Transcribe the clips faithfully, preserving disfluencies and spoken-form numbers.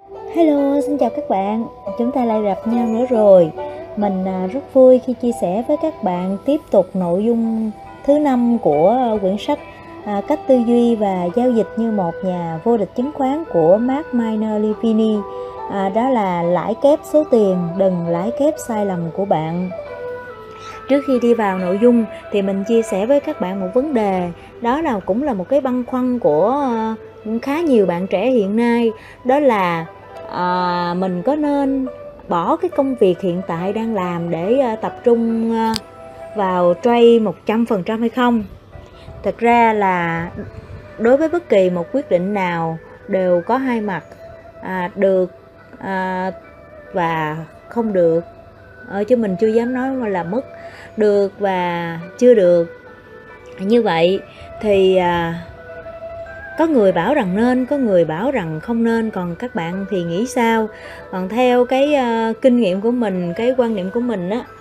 Hello, xin chào các bạn. Chúng ta lại gặp nhau nữa rồi. Mình à, rất vui khi chia sẻ với các bạn tiếp tục nội dung thứ năm của à, quyển sách à, Cách tư duy và giao dịch như một nhà vô địch chứng khoán của Mark Minor Levine. À, đó là lãi kép số tiền, đừng lãi kép sai lầm của bạn. Trước khi đi vào nội dung thì mình chia sẻ với các bạn một vấn đề, đó là cũng là một cái băn khoăn của uh, khá nhiều bạn trẻ hiện nay, đó là uh, mình có nên bỏ cái công việc hiện tại đang làm để uh, tập trung uh, vào trade một trăm phần trăm hay không. Thật ra là đối với bất kỳ một quyết định nào đều có hai mặt, à, được à, và không được, ờ, chứ mình chưa dám nói là mất, được và chưa được. Như vậy thì à, có người bảo rằng nên, có người bảo rằng không nên, còn các bạn thì nghĩ sao? Còn theo cái uh, kinh nghiệm của mình, cái quan niệm của mình á,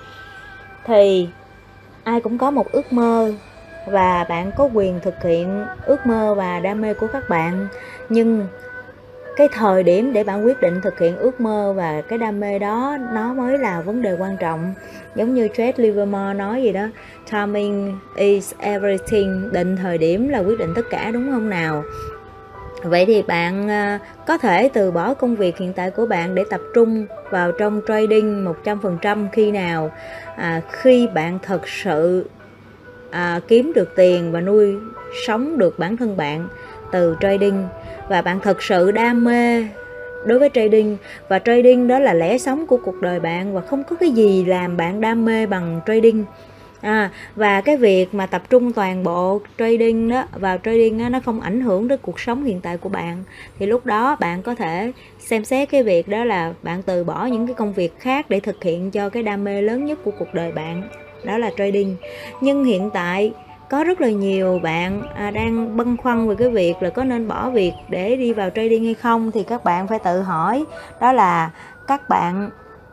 thì ai cũng có một ước mơ và bạn có quyền thực hiện ước mơ và đam mê của các bạn, nhưng cái thời điểm để bạn quyết định thực hiện ước mơ và cái đam mê đó nó mới là vấn đề quan trọng. Giống như Jesse Livermore nói gì đó, timing is everything, định thời điểm là quyết định tất cả, đúng không nào? Vậy thì bạn có thể từ bỏ công việc hiện tại của bạn để tập trung vào trong trading một trăm phần trăm khi nào? À, khi bạn thật sự à, kiếm được tiền và nuôi sống được bản thân bạn từ trading, và bạn thật sự đam mê đối với trading, và trading đó là lẽ sống của cuộc đời bạn, và không có cái gì làm bạn đam mê bằng trading. À, và cái việc mà tập trung toàn bộ trading đó vào trading đó, nó không ảnh hưởng đến cuộc sống hiện tại của bạn, thì lúc đó bạn có thể xem xét cái việc đó là bạn từ bỏ những cái công việc khác để thực hiện cho cái đam mê lớn nhất của cuộc đời bạn, đó là trading. Nhưng hiện tại có rất là nhiều bạn à, đang băn khoăn về cái việc là có nên bỏ việc để đi vào trading hay không. Thì các bạn phải tự hỏi, đó là các bạn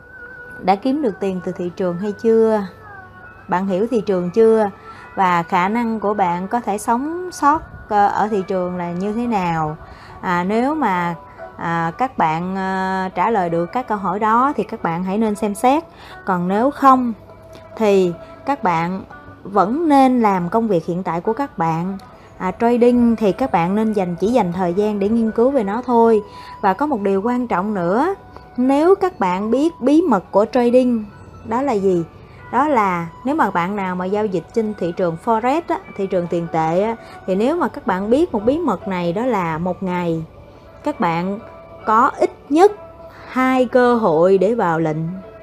đã kiếm được tiền từ thị trường hay chưa? Bạn hiểu thị trường chưa? Và khả năng của bạn có thể sống sót ở thị trường là như thế nào? À, nếu mà à, các bạn à, trả lời được các câu hỏi đó thì các bạn hãy nên xem xét. Còn nếu không thì các bạn vẫn nên làm công việc hiện tại của các bạn. À, trading thì các bạn nên dành chỉ dành thời gian để nghiên cứu về nó thôi. Và có một điều quan trọng nữa, nếu các bạn biết bí mật của trading đó là gì, đó là nếu mà bạn nào mà giao dịch trên thị trường Forex á, thị trường tiền tệ á, thì nếu mà các bạn biết một bí mật này, đó là một ngày các bạn có ít nhất hai cơ hội để vào lệnh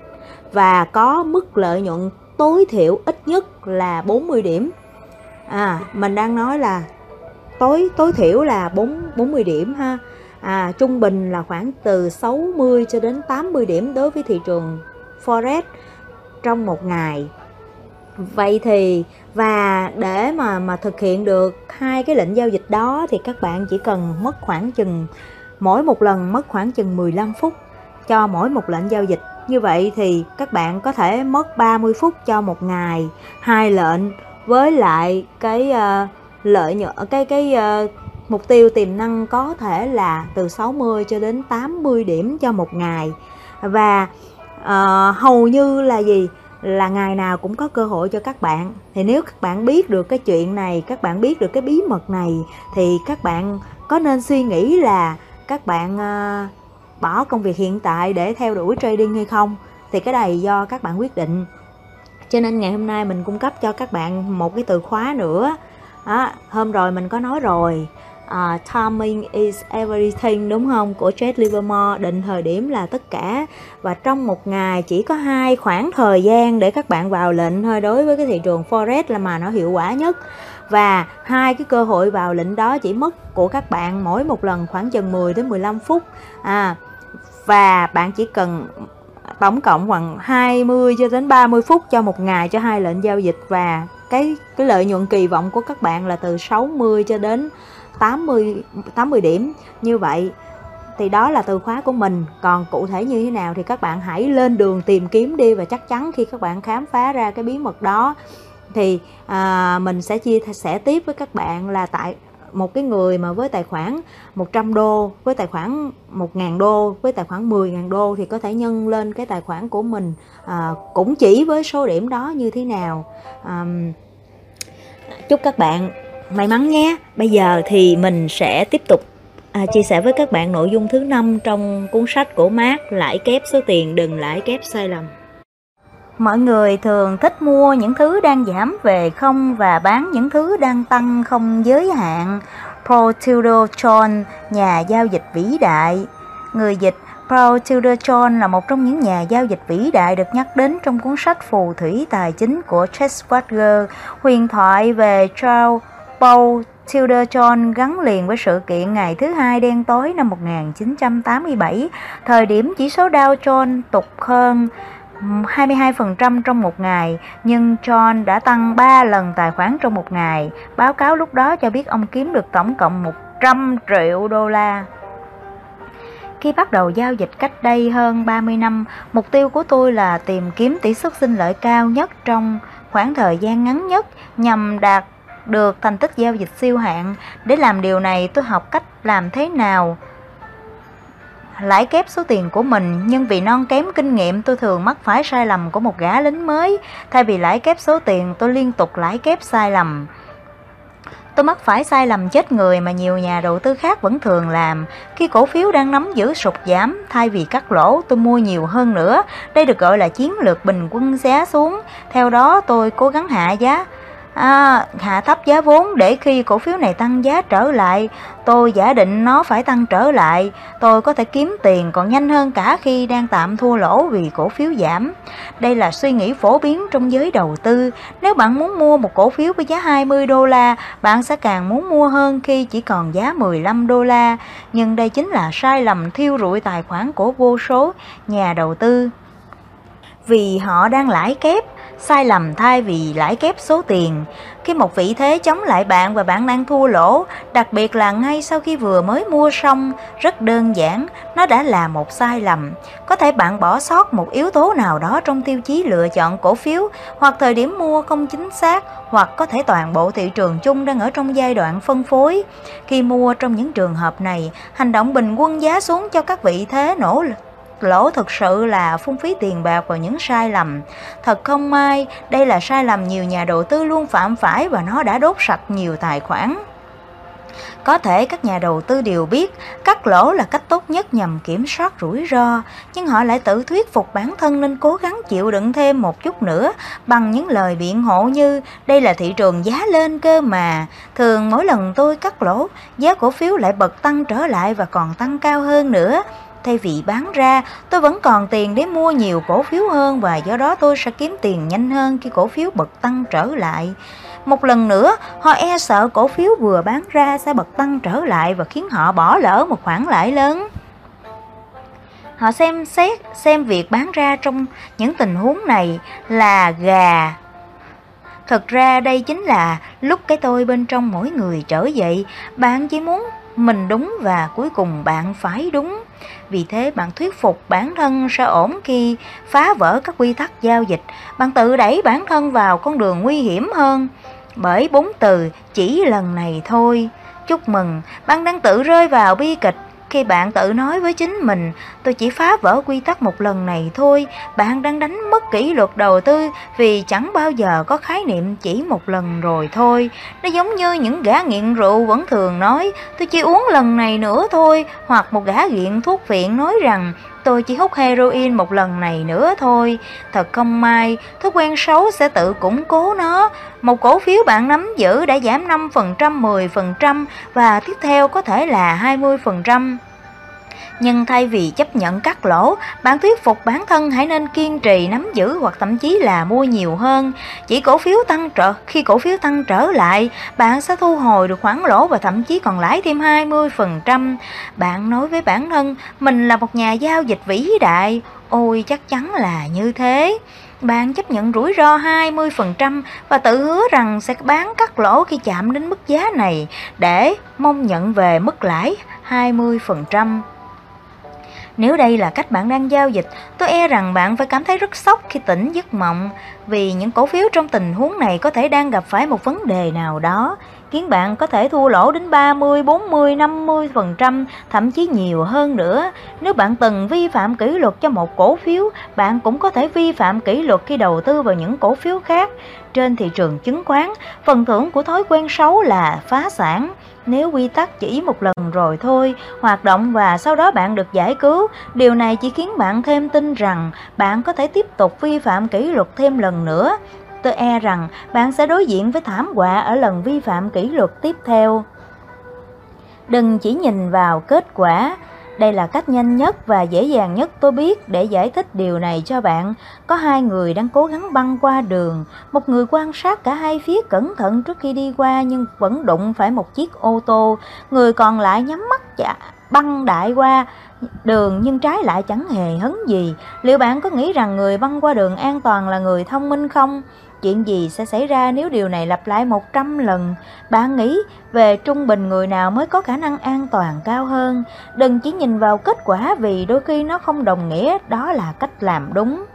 và có mức lợi nhuận tối thiểu ít nhất là bốn mươi điểm. À, mình đang nói là tối tối thiểu là bốn mươi điểm ha. À, trung bình là khoảng từ sáu mươi cho đến tám mươi điểm đối với thị trường Forex trong một ngày. Vậy thì và để mà mà thực hiện được hai cái lệnh giao dịch đó thì các bạn chỉ cần mất khoảng chừng mỗi một lần mất khoảng chừng mười lăm phút cho mỗi một lệnh giao dịch. Như vậy thì các bạn có thể mất ba mươi phút cho một ngày, hai lệnh, với lại cái uh, lợi nhuận cái cái uh, mục tiêu tiềm năng có thể là từ sáu mươi cho đến tám mươi điểm cho một ngày. Và uh, hầu như là gì? Là ngày nào cũng có cơ hội cho các bạn. Thì nếu các bạn biết được cái chuyện này, các bạn biết được cái bí mật này, thì các bạn có nên suy nghĩ là các bạn uh, bỏ công việc hiện tại để theo đuổi trading hay không? Thì cái này do các bạn quyết định. Cho nên ngày hôm nay mình cung cấp cho các bạn một cái từ khóa nữa. À, hôm rồi mình có nói rồi, uh, timing is everything, đúng không? Của Jesse Livermore, định thời điểm là tất cả. Và trong một ngày chỉ có hai khoảng thời gian để các bạn vào lệnh thôi đối với cái thị trường Forex là mà nó hiệu quả nhất. Và hai cái cơ hội vào lệnh đó chỉ mất của các bạn mỗi một lần khoảng chừng mười đến mười lăm phút. À, và bạn chỉ cần tổng cộng khoảng hai mươi cho đến ba mươi phút cho một ngày cho hai lệnh giao dịch, và cái cái lợi nhuận kỳ vọng của các bạn là từ sáu mươi cho đến tám mươi điểm. Như vậy thì đó là từ khóa của mình. Còn cụ thể như thế nào thì các bạn hãy lên đường tìm kiếm đi, và chắc chắn khi các bạn khám phá ra cái bí mật đó thì à, mình sẽ chia sẻ tiếp với các bạn là tại một cái người mà với tài khoản một trăm đô, với tài khoản một nghìn đô, với tài khoản mười nghìn đô thì có thể nhân lên cái tài khoản của mình à, cũng chỉ với số điểm đó như thế nào. à, Chúc các bạn may mắn nhé. Bây giờ thì mình sẽ tiếp tục à, chia sẻ với các bạn nội dung thứ năm trong cuốn sách của Mark, Lãi kép số tiền, đừng lãi kép sai lầm. Mọi người thường thích mua những thứ đang giảm về không và bán những thứ đang tăng không giới hạn. Paul Tudor Jones, nhà giao dịch vĩ đại. Người dịch: Paul Tudor Jones là một trong những nhà giao dịch vĩ đại được nhắc đến trong cuốn sách Phù thủy tài chính của Charles Schwab. Huyền thoại về Charles Paul Tudor Jones gắn liền với sự kiện ngày thứ hai đen tối năm một nghìn chín trăm tám mươi bảy, thời điểm chỉ số Dow Jones tụt hơn hai mươi hai phần trăm trong một ngày, nhưng John đã tăng ba lần tài khoản trong một ngày. Báo cáo lúc đó cho biết ông kiếm được tổng cộng một trăm triệu đô la. Khi bắt đầu giao dịch cách đây hơn ba mươi năm, mục tiêu của tôi là tìm kiếm tỷ suất sinh lợi cao nhất trong khoảng thời gian ngắn nhất nhằm đạt được thành tích giao dịch siêu hạng. Để làm điều này, tôi học cách làm thế nào lãi kép số tiền của mình, nhưng vì non kém kinh nghiệm, tôi thường mắc phải sai lầm của một gã lính mới. Thay vì lãi kép số tiền, tôi liên tục lãi kép sai lầm. Tôi mắc phải sai lầm chết người mà nhiều nhà đầu tư khác vẫn thường làm. Khi cổ phiếu đang nắm giữ sụt giảm, thay vì cắt lỗ, tôi mua nhiều hơn nữa. Đây được gọi là chiến lược bình quân giá xuống. Theo đó, tôi cố gắng hạ giá À, hạ thấp giá vốn để khi cổ phiếu này tăng giá trở lại, tôi giả định nó phải tăng trở lại, tôi có thể kiếm tiền còn nhanh hơn cả khi đang tạm thua lỗ vì cổ phiếu giảm. Đây là suy nghĩ phổ biến trong giới đầu tư. Nếu bạn muốn mua một cổ phiếu với giá hai mươi đô la, bạn sẽ càng muốn mua hơn khi chỉ còn giá mười lăm đô la. Nhưng đây chính là sai lầm thiêu rụi tài khoản của vô số nhà đầu tư, vì họ đang lãi kép. Sai lầm thay vì lãi kép số tiền. Khi một vị thế chống lại bạn và bạn đang thua lỗ, đặc biệt là ngay sau khi vừa mới mua xong, rất đơn giản, nó đã là một sai lầm. Có thể bạn bỏ sót một yếu tố nào đó trong tiêu chí lựa chọn cổ phiếu, hoặc thời điểm mua không chính xác, hoặc có thể toàn bộ thị trường chung đang ở trong giai đoạn phân phối. Khi mua trong những trường hợp này, hành động bình quân giá xuống cho các vị thế nỗ lực lỗ thực sự là phung phí tiền bạc vào những sai lầm. Thật không may, đây là sai lầm nhiều nhà đầu tư luôn phạm phải và nó đã đốt sạch nhiều tài khoản. Có thể các nhà đầu tư đều biết cắt lỗ là cách tốt nhất nhằm kiểm soát rủi ro, nhưng họ lại tự thuyết phục bản thân nên cố gắng chịu đựng thêm một chút nữa bằng những lời biện hộ như đây là thị trường giá lên cơ mà. Thường mỗi lần tôi cắt lỗ, giá cổ phiếu lại bật tăng trở lại và còn tăng cao hơn nữa. Thay vì bán ra, tôi vẫn còn tiền để mua nhiều cổ phiếu hơn và do đó tôi sẽ kiếm tiền nhanh hơn khi cổ phiếu bật tăng trở lại. Một lần nữa, họ e sợ cổ phiếu vừa bán ra sẽ bật tăng trở lại và khiến họ bỏ lỡ một khoản lãi lớn. Họ xem xét xem việc bán ra trong những tình huống này là gà. Thực ra đây chính là lúc cái tôi bên trong mỗi người trở dậy. Bạn chỉ muốn mình đúng và cuối cùng bạn phải đúng. Vì thế bạn thuyết phục bản thân sẽ ổn khi phá vỡ các quy tắc giao dịch. Bạn tự đẩy bản thân vào con đường nguy hiểm hơn bởi bốn từ chỉ lần này thôi. Chúc mừng, bạn đang tự rơi vào bi kịch. Khi bạn tự nói với chính mình, tôi chỉ phá vỡ quy tắc một lần này thôi, bạn đang đánh mất kỷ luật đầu tư vì chẳng bao giờ có khái niệm chỉ một lần rồi thôi. Nó giống như những gã nghiện rượu vẫn thường nói, tôi chỉ uống lần này nữa thôi, hoặc một gã nghiện thuốc viện nói rằng, tôi chỉ hút heroin một lần này nữa thôi. Thật không may, thói quen xấu sẽ tự củng cố nó. Một cổ phiếu bạn nắm giữ đã giảm năm phần trăm, mười phần trăm và tiếp theo có thể là hai mươi phần trăm. Nhưng thay vì chấp nhận cắt lỗ, bạn thuyết phục bản thân hãy nên kiên trì nắm giữ hoặc thậm chí là mua nhiều hơn. Chỉ cổ phiếu tăng trở khi cổ phiếu tăng trở lại, bạn sẽ thu hồi được khoản lỗ và thậm chí còn lãi thêm hai mươi phần trăm. Bạn nói với bản thân, mình là một nhà giao dịch vĩ đại. Ôi chắc chắn là như thế. Bạn chấp nhận rủi ro hai mươi phần trăm và tự hứa rằng sẽ bán cắt lỗ khi chạm đến mức giá này để mong nhận về mức lãi hai mươi phần trăm. Nếu đây là cách bạn đang giao dịch, tôi e rằng bạn phải cảm thấy rất sốc khi tỉnh giấc mộng, vì những cổ phiếu trong tình huống này có thể đang gặp phải một vấn đề nào đó. khiến bạn có thể thua lỗ đến ba mươi, bốn mươi, năm mươi phần trăm, thậm chí nhiều hơn nữa. Nếu bạn từng vi phạm kỷ luật cho một cổ phiếu, bạn cũng có thể vi phạm kỷ luật khi đầu tư vào những cổ phiếu khác. Trên thị trường chứng khoán, phần thưởng của thói quen xấu là phá sản. Nếu quy tắc chỉ một lần rồi thôi, hoạt động và sau đó bạn được giải cứu, điều này chỉ khiến bạn thêm tin rằng bạn có thể tiếp tục vi phạm kỷ luật thêm lần nữa. Tôi e rằng bạn sẽ đối diện với thảm họa ở lần vi phạm kỷ luật tiếp theo. Đừng chỉ nhìn vào kết quả. Đây là cách nhanh nhất và dễ dàng nhất tôi biết để giải thích điều này cho bạn. Có hai người đang cố gắng băng qua đường. Một người quan sát cả hai phía cẩn thận trước khi đi qua nhưng vẫn đụng phải một chiếc ô tô. Người còn lại nhắm mắt chả băng đại qua đường nhưng trái lại chẳng hề hấn gì. Liệu bạn có nghĩ rằng người băng qua đường an toàn là người thông minh không? Chuyện gì sẽ xảy ra nếu điều này lặp lại một trăm lần? Bạn nghĩ về trung bình người nào mới có khả năng an toàn cao hơn? Đừng chỉ nhìn vào kết quả vì đôi khi nó không đồng nghĩa đó là cách làm đúng.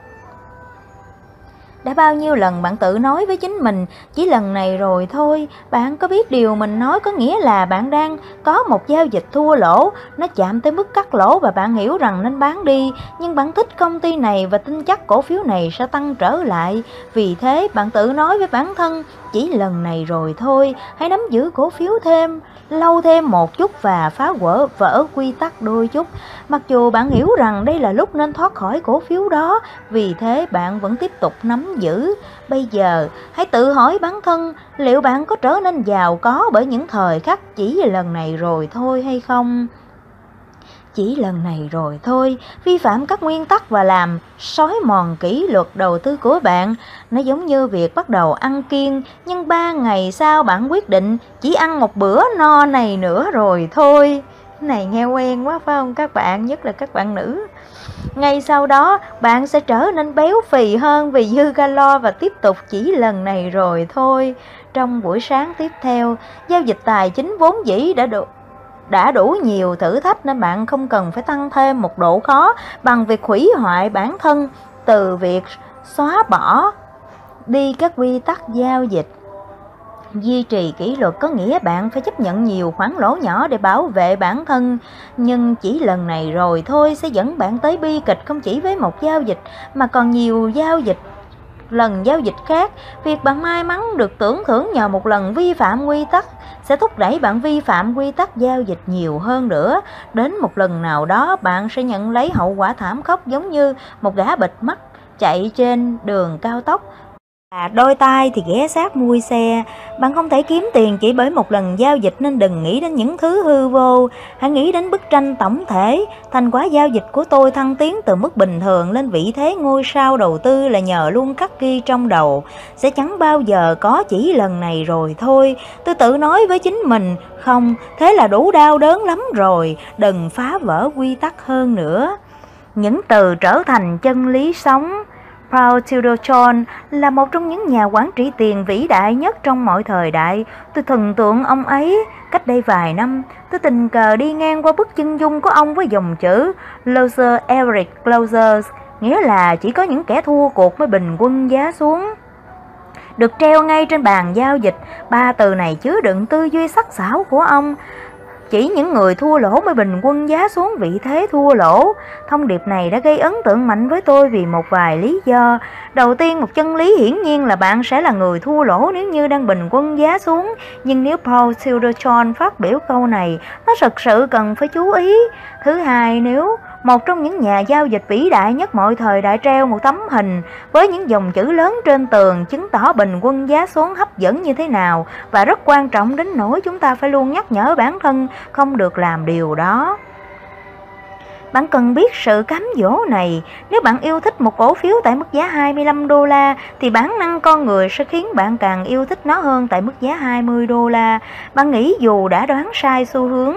Đã bao nhiêu lần bạn tự nói với chính mình, chỉ lần này rồi thôi. Bạn có biết điều mình nói có nghĩa là bạn đang có một giao dịch thua lỗ, nó chạm tới mức cắt lỗ và bạn hiểu rằng nên bán đi. Nhưng bạn thích công ty này và tin chắc cổ phiếu này sẽ tăng trở lại. Vì thế bạn tự nói với bản thân, chỉ lần này rồi thôi, hãy nắm giữ cổ phiếu thêm, lâu thêm một chút và phá vỡ vỡ quy tắc đôi chút. Mặc dù bạn hiểu rằng đây là lúc nên thoát khỏi cổ phiếu đó, vì thế bạn vẫn tiếp tục nắm giữ. Bây giờ, hãy tự hỏi bản thân, liệu bạn có trở nên giàu có bởi những thời khắc chỉ lần này rồi thôi hay không? Chỉ lần này rồi thôi, vi phạm các nguyên tắc và làm xói mòn kỷ luật đầu tư của bạn. Nó giống như việc bắt đầu ăn kiêng, nhưng ba ngày sau bạn quyết định chỉ ăn một bữa no này nữa rồi thôi. Này nghe quen quá phải không các bạn, nhất là các bạn nữ. Ngay sau đó, bạn sẽ trở nên béo phì hơn vì dư calo và tiếp tục chỉ lần này rồi thôi. Trong buổi sáng tiếp theo, giao dịch tài chính vốn dĩ đã được đã đủ nhiều thử thách nên bạn không cần phải tăng thêm một độ khó bằng việc hủy hoại bản thân từ việc xóa bỏ đi các quy tắc giao dịch. Duy trì kỷ luật có nghĩa bạn phải chấp nhận nhiều khoản lỗ nhỏ để bảo vệ bản thân, nhưng chỉ lần này rồi thôi sẽ dẫn bạn tới bi kịch không chỉ với một giao dịch mà còn nhiều giao dịch lần giao dịch khác. Việc bạn may mắn được tưởng thưởng nhờ một lần vi phạm quy tắc sẽ thúc đẩy bạn vi phạm quy tắc giao dịch nhiều hơn nữa. Đến một lần nào đó bạn sẽ nhận lấy hậu quả thảm khốc giống như một gã bịt mắt chạy trên đường cao tốc và đôi tay thì ghé sát mui xe. Bạn không thể kiếm tiền chỉ bởi một lần giao dịch nên đừng nghĩ đến những thứ hư vô. Hãy nghĩ đến bức tranh tổng thể. Thành quả giao dịch của tôi thăng tiến từ mức bình thường lên vị thế ngôi sao đầu tư là nhờ luôn khắc ghi trong đầu. Sẽ chẳng bao giờ có chỉ lần này rồi thôi. Tôi tự nói với chính mình, không, thế là đủ đau đớn lắm rồi, đừng phá vỡ quy tắc hơn nữa. Những từ trở thành chân lý sống. Paul Tudor Jones là một trong những nhà quản trị tiền vĩ đại nhất trong mọi thời đại. Tôi thần tượng ông ấy. Cách đây vài năm, tôi tình cờ đi ngang qua bức chân dung của ông với dòng chữ Loser Eric Losers, nghĩa là chỉ có những kẻ thua cuộc mới bình quân giá xuống, được treo ngay trên bàn giao dịch. Ba từ này chứa đựng tư duy sắc sảo của ông. Chỉ những người thua lỗ mới bình quân giá xuống vị thế thua lỗ. Thông điệp này đã gây ấn tượng mạnh với tôi vì một vài lý do. Đầu tiên, một chân lý hiển nhiên là bạn sẽ là người thua lỗ nếu như đang bình quân giá xuống. Nhưng nếu Paul Tudor Jones phát biểu câu này, nó thực sự cần phải chú ý. Thứ hai, nếu một trong những nhà giao dịch vĩ đại nhất mọi thời đại treo một tấm hình với những dòng chữ lớn trên tường chứng tỏ bình quân giá xuống hấp dẫn như thế nào, và rất quan trọng đến nỗi chúng ta phải luôn nhắc nhở bản thân không được làm điều đó. Bạn cần biết sự cám dỗ này. Nếu bạn yêu thích một cổ phiếu tại mức giá hai mươi lăm đô la thì bản năng con người sẽ khiến bạn càng yêu thích nó hơn tại mức giá hai mươi đô la. Bạn nghĩ dù đã đoán sai xu hướng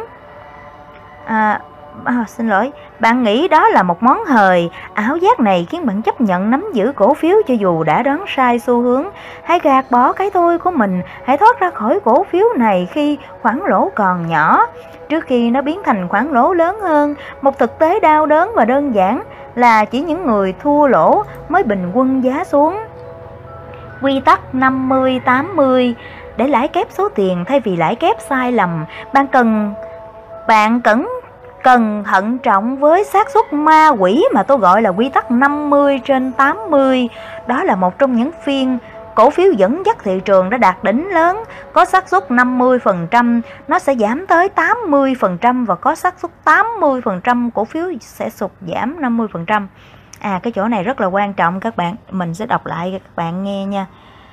à, à, xin lỗi bạn nghĩ đó là một món hời. Ảo giác này khiến bạn chấp nhận nắm giữ cổ phiếu cho dù đã đoán sai xu hướng. Hãy gạt bỏ cái tôi của mình. Hãy thoát ra khỏi cổ phiếu này khi khoản lỗ còn nhỏ, trước khi nó biến thành khoản lỗ lớn hơn. Một thực tế đau đớn và đơn giản là chỉ những người thua lỗ mới bình quân giá xuống. Quy tắc năm mươi tám mươi. Để lãi kép số tiền thay vì lãi kép sai lầm, bạn cần bạn cần cần thận trọng với xác suất ma quỷ mà tôi gọi là quy tắc năm mươi trên tám mươi. Đó là một trong những phiên cổ phiếu dẫn dắt thị trường đã đạt đỉnh lớn, có xác suất năm mươi phần trăm nó sẽ giảm tới tám mươi phần trăm, và có xác suất tám mươi phần trăm cổ phiếu sẽ sụt giảm năm mươi phần trăm. À, cái chỗ này rất là quan trọng các bạn, mình sẽ đọc lại cho các bạn nghe nha.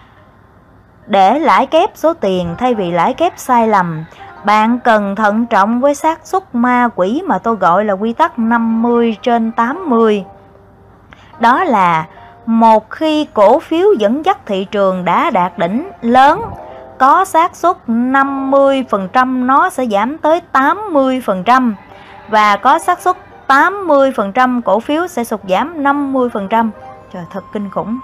Để lãi kép số tiền thay vì lãi kép sai lầm, bạn cần thận trọng với xác suất ma quỷ mà tôi gọi là quy tắc năm mươi trên tám mươi. Đó là một khi cổ phiếu dẫn dắt thị trường đã đạt đỉnh lớn, có xác suất năm mươi phần trăm nó sẽ giảm tới tám mươi phần trăm, và có xác suất tám mươi phần trăm cổ phiếu sẽ sụt giảm năm mươi phần trăm. Trời, thật kinh khủng.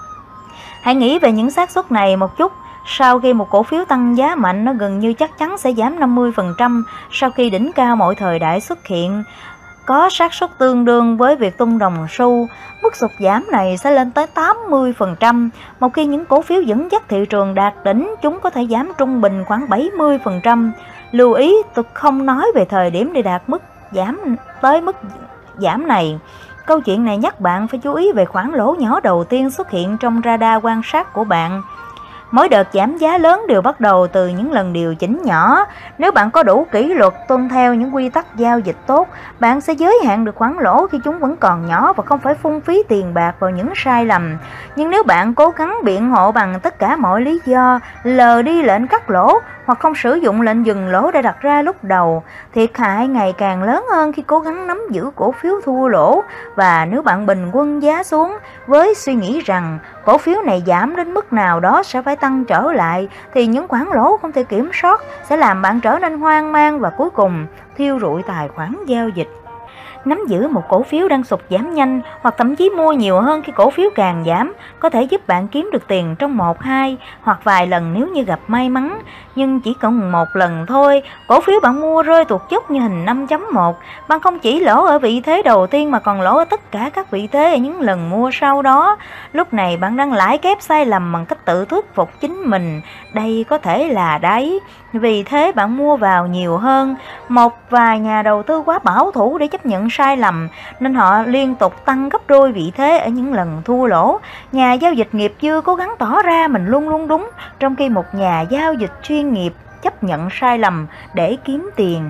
Hãy nghĩ về những xác suất này một chút. Sau khi một cổ phiếu tăng giá mạnh, nó gần như chắc chắn sẽ giảm năm mươi phần trăm. Sau khi đỉnh cao mọi thời đại xuất hiện, có xác suất tương đương với việc tung đồng xu. Mức sụt giảm này sẽ lên tới tám mươi phần trăm. Một khi những cổ phiếu dẫn dắt thị trường đạt đỉnh, chúng có thể giảm trung bình khoảng bảy mươi phần trăm. Lưu ý, tôi không nói về thời điểm để đạt mức giảm tới mức giảm này. Câu chuyện này nhắc bạn phải chú ý về khoản lỗ nhỏ đầu tiên xuất hiện trong radar quan sát của bạn. Mỗi đợt giảm giá lớn đều bắt đầu từ những lần điều chỉnh nhỏ. Nếu bạn có đủ kỷ luật, tuân theo những quy tắc giao dịch tốt, bạn sẽ giới hạn được khoản lỗ khi chúng vẫn còn nhỏ và không phải phung phí tiền bạc vào những sai lầm. Nhưng nếu bạn cố gắng biện hộ bằng tất cả mọi lý do, lờ đi lệnh cắt lỗ hoặc không sử dụng lệnh dừng lỗ đã đặt ra lúc đầu, thiệt hại ngày càng lớn hơn khi cố gắng nắm giữ cổ phiếu thua lỗ. Và nếu bạn bình quân giá xuống với suy nghĩ rằng cổ phiếu này giảm đến mức nào đó sẽ phải tăng trở lại, thì những khoản lỗ không thể kiểm soát sẽ làm bạn trở nên hoang mang và cuối cùng thiêu rụi tài khoản giao dịch. Nắm giữ một cổ phiếu đang sụt giảm nhanh hoặc thậm chí mua nhiều hơn khi cổ phiếu càng giảm có thể giúp bạn kiếm được tiền trong một, hai hoặc vài lần nếu như gặp may mắn. Nhưng chỉ cần một lần thôi, cổ phiếu bạn mua rơi tuột dốc như hình năm chấm một. Bạn không chỉ lỗ ở vị thế đầu tiên mà còn lỗ ở tất cả các vị thế ở những lần mua sau đó. Lúc này bạn đang lãi kép sai lầm bằng cách tự thuyết phục chính mình đây có thể là đáy. Vì thế bạn mua vào nhiều hơn. Một vài nhà đầu tư quá bảo thủ để chấp nhận sai lầm nên họ liên tục tăng gấp đôi vị thế ở những lần thua lỗ. Nhà giao dịch nghiệp dư cố gắng tỏ ra mình luôn luôn đúng, trong khi một nhà giao dịch chuyên nghiệp chấp nhận sai lầm để kiếm tiền.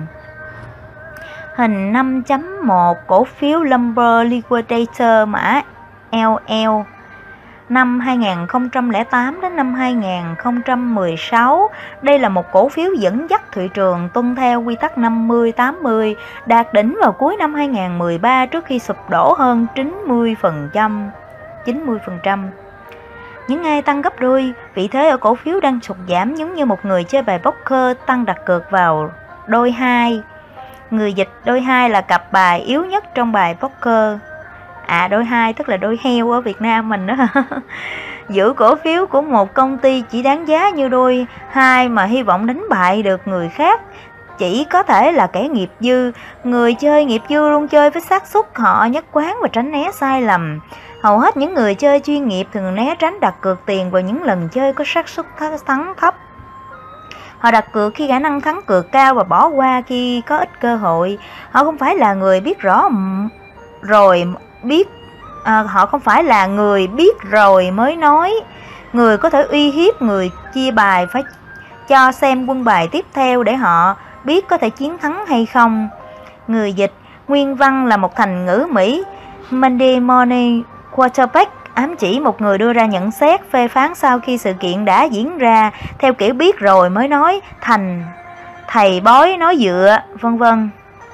Hình năm chấm một, cổ phiếu Lumber Liquidator mã L L. Năm hai nghìn không trăm lẻ tám đến năm hai nghìn không trăm mười sáu, đây là một cổ phiếu dẫn dắt thị trường tuân theo quy tắc năm mươi tám mươi, đạt đỉnh vào cuối năm hai nghìn không trăm mười ba trước khi sụp đổ hơn chín mươi phần trăm. chín mươi phần trăm. Những ai tăng gấp đôi vị thế ở cổ phiếu đang sụt giảm giống như một người chơi bài poker tăng đặt cược vào đôi hai. Người dịch đôi hai là cặp bài yếu nhất trong bài poker. À, đôi hai tức là đôi heo ở Việt Nam mình đó. Giữ cổ phiếu của một công ty chỉ đáng giá như đôi hai mà hy vọng đánh bại được người khác chỉ có thể là kẻ nghiệp dư. Người chơi nghiệp dư luôn chơi với xác suất, họ nhất quán và tránh né sai lầm. Hầu hết những người chơi chuyên nghiệp thường né tránh đặt cược tiền vào những lần chơi có xác suất thắng thấp. Họ đặt cược khi khả năng thắng cược cao và bỏ qua khi có ít cơ hội. Họ không phải là người biết rõ rồi biết à, họ không phải là người biết rồi mới nói. Người có thể uy hiếp người chia bài phải cho xem quân bài tiếp theo để họ biết có thể chiến thắng hay không. Người dịch nguyên văn là một thành ngữ Mỹ Monday Morning Quarterback, ám chỉ một người đưa ra nhận xét phê phán sau khi sự kiện đã diễn ra theo kiểu biết rồi mới nói, thành thầy bói nói dựa, vân vân.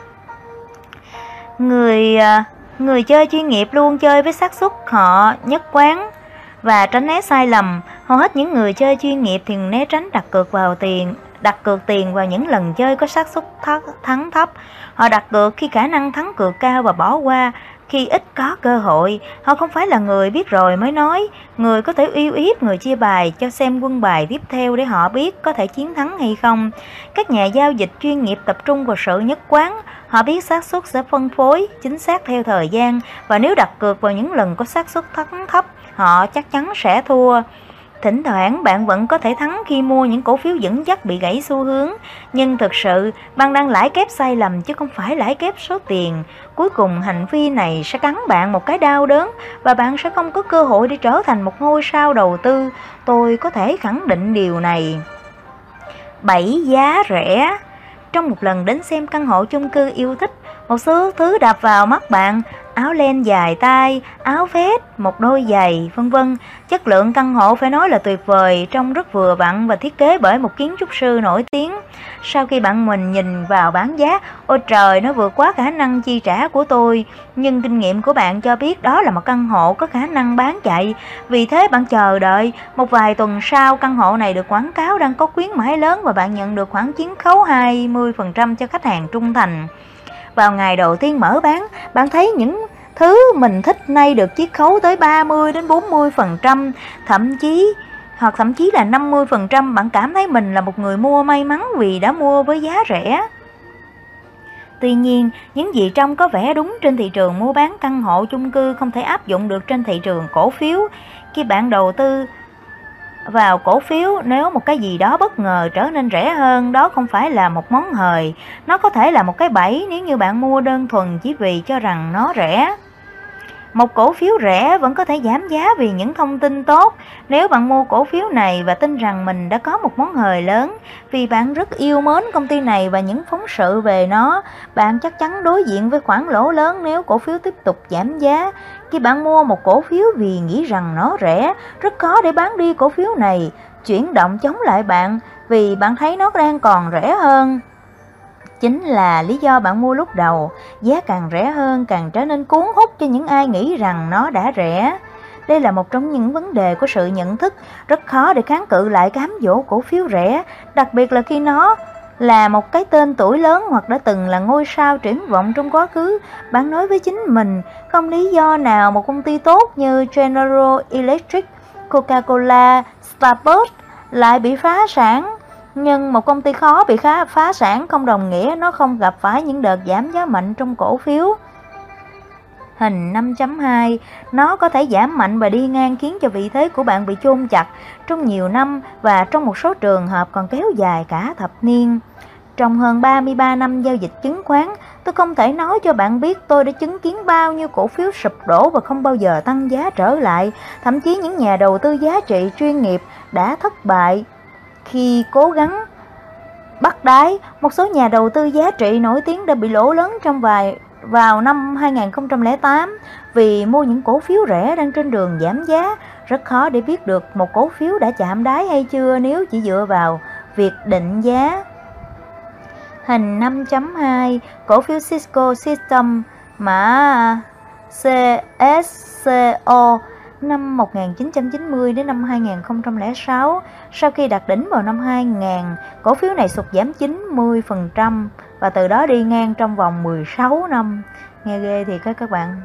Người người chơi chuyên nghiệp luôn chơi với xác suất, họ nhất quán và tránh né sai lầm. Hầu hết những người chơi chuyên nghiệp thường né tránh đặt cược vào tiền đặt cược tiền vào những lần chơi có xác suất thắng thấp. Họ đặt cược khi khả năng thắng cược cao và bỏ qua khi ít có cơ hội. Họ không phải là người biết rồi mới nói. Người có thể uy hiếp người chia bài cho xem quân bài tiếp theo để họ biết có thể chiến thắng hay không. Các nhà giao dịch chuyên nghiệp tập trung vào sự nhất quán. Họ biết xác suất sẽ phân phối chính xác theo thời gian, và nếu đặt cược vào những lần có xác suất thắng thấp, họ chắc chắn sẽ thua. Thỉnh thoảng bạn vẫn có thể thắng khi mua những cổ phiếu dẫn dắt bị gãy xu hướng, nhưng thực sự bạn đang lãi kép sai lầm chứ không phải lãi kép số tiền. Cuối cùng hành vi này sẽ cắn bạn một cái đau đớn và bạn sẽ không có cơ hội để trở thành một ngôi sao đầu tư. Tôi có thể khẳng định điều này. bảy. Giá rẻ. Trong một lần đến xem căn hộ chung cư yêu thích, một số thứ đập vào mắt bạn: áo len dài tay, áo vest, một đôi giày, vân vân. Chất lượng căn hộ phải nói là tuyệt vời, trông rất vừa vặn và thiết kế bởi một kiến trúc sư nổi tiếng. Sau khi bạn mình nhìn vào bảng giá, ôi trời, nó vượt quá khả năng chi trả của tôi. Nhưng kinh nghiệm của bạn cho biết đó là một căn hộ có khả năng bán chạy. Vì thế bạn chờ đợi. Một vài tuần sau, căn hộ này được quảng cáo đang có khuyến mãi lớn và bạn nhận được khoản chiết khấu hai mươi phần trăm cho khách hàng trung thành. Vào ngày đầu tiên mở bán, bạn thấy những thứ mình thích nay được chiết khấu tới ba mươi đến bốn mươi phần trăm, thậm chí hoặc thậm chí là năm mươi phần trăm. Bạn cảm thấy mình là một người mua may mắn vì đã mua với giá rẻ. Tuy nhiên, những gì trông có vẻ đúng trên thị trường mua bán căn hộ chung cư không thể áp dụng được trên thị trường cổ phiếu. Khi bạn đầu tư vào cổ phiếu, nếu một cái gì đó bất ngờ trở nên rẻ hơn, đó không phải là một món hời. Nó có thể là một cái bẫy nếu như bạn mua đơn thuần chỉ vì cho rằng nó rẻ. Một cổ phiếu rẻ vẫn có thể giảm giá vì những thông tin tốt. Nếu bạn mua cổ phiếu này và tin rằng mình đã có một món hời lớn, vì bạn rất yêu mến công ty này và những phóng sự về nó, bạn chắc chắn đối diện với khoản lỗ lớn nếu cổ phiếu tiếp tục giảm giá. Khi bạn mua một cổ phiếu vì nghĩ rằng nó rẻ, rất khó để bán đi cổ phiếu này, chuyển động chống lại bạn vì bạn thấy nó đang còn rẻ hơn. Chính là lý do bạn mua lúc đầu. Giá càng rẻ hơn càng trở nên cuốn hút cho những ai nghĩ rằng nó đã rẻ. Đây là một trong những vấn đề của sự nhận thức. Rất khó để kháng cự lại cám dỗ cổ phiếu rẻ, đặc biệt là khi nó là một cái tên tuổi lớn hoặc đã từng là ngôi sao triển vọng trong quá khứ. Bạn nói với chính mình, không lý do nào một công ty tốt như General Electric, Coca-Cola, Starbucks lại bị phá sản. Nhưng một công ty khó bị phá sản không đồng nghĩa nó không gặp phải những đợt giảm giá mạnh trong cổ phiếu. Hình năm chấm hai, nó có thể giảm mạnh và đi ngang khiến cho vị thế của bạn bị chôn chặt trong nhiều năm và trong một số trường hợp còn kéo dài cả thập niên. Trong hơn ba mươi ba năm giao dịch chứng khoán, tôi không thể nói cho bạn biết tôi đã chứng kiến bao nhiêu cổ phiếu sụp đổ và không bao giờ tăng giá trở lại. Thậm chí những nhà đầu tư giá trị chuyên nghiệp đã thất bại khi cố gắng bắt đáy. Một số nhà đầu tư giá trị nổi tiếng đã bị lỗ lớn trong vài vào năm hai nghìn không trăm lẻ tám vì mua những cổ phiếu rẻ đang trên đường giảm giá. Rất khó để biết được một cổ phiếu đã chạm đáy hay chưa nếu chỉ dựa vào việc định giá. Hình năm chấm hai, cổ phiếu Cisco Systems mã xê ét xê o năm một nghìn chín trăm chín mươi đến năm hai nghìn không trăm lẻ sáu. Sau khi đạt đỉnh vào năm hai nghìn, cổ phiếu này sụt giảm chín mươi phần trăm và từ đó đi ngang trong vòng mười sáu năm. Nghe ghê thì các các bạn.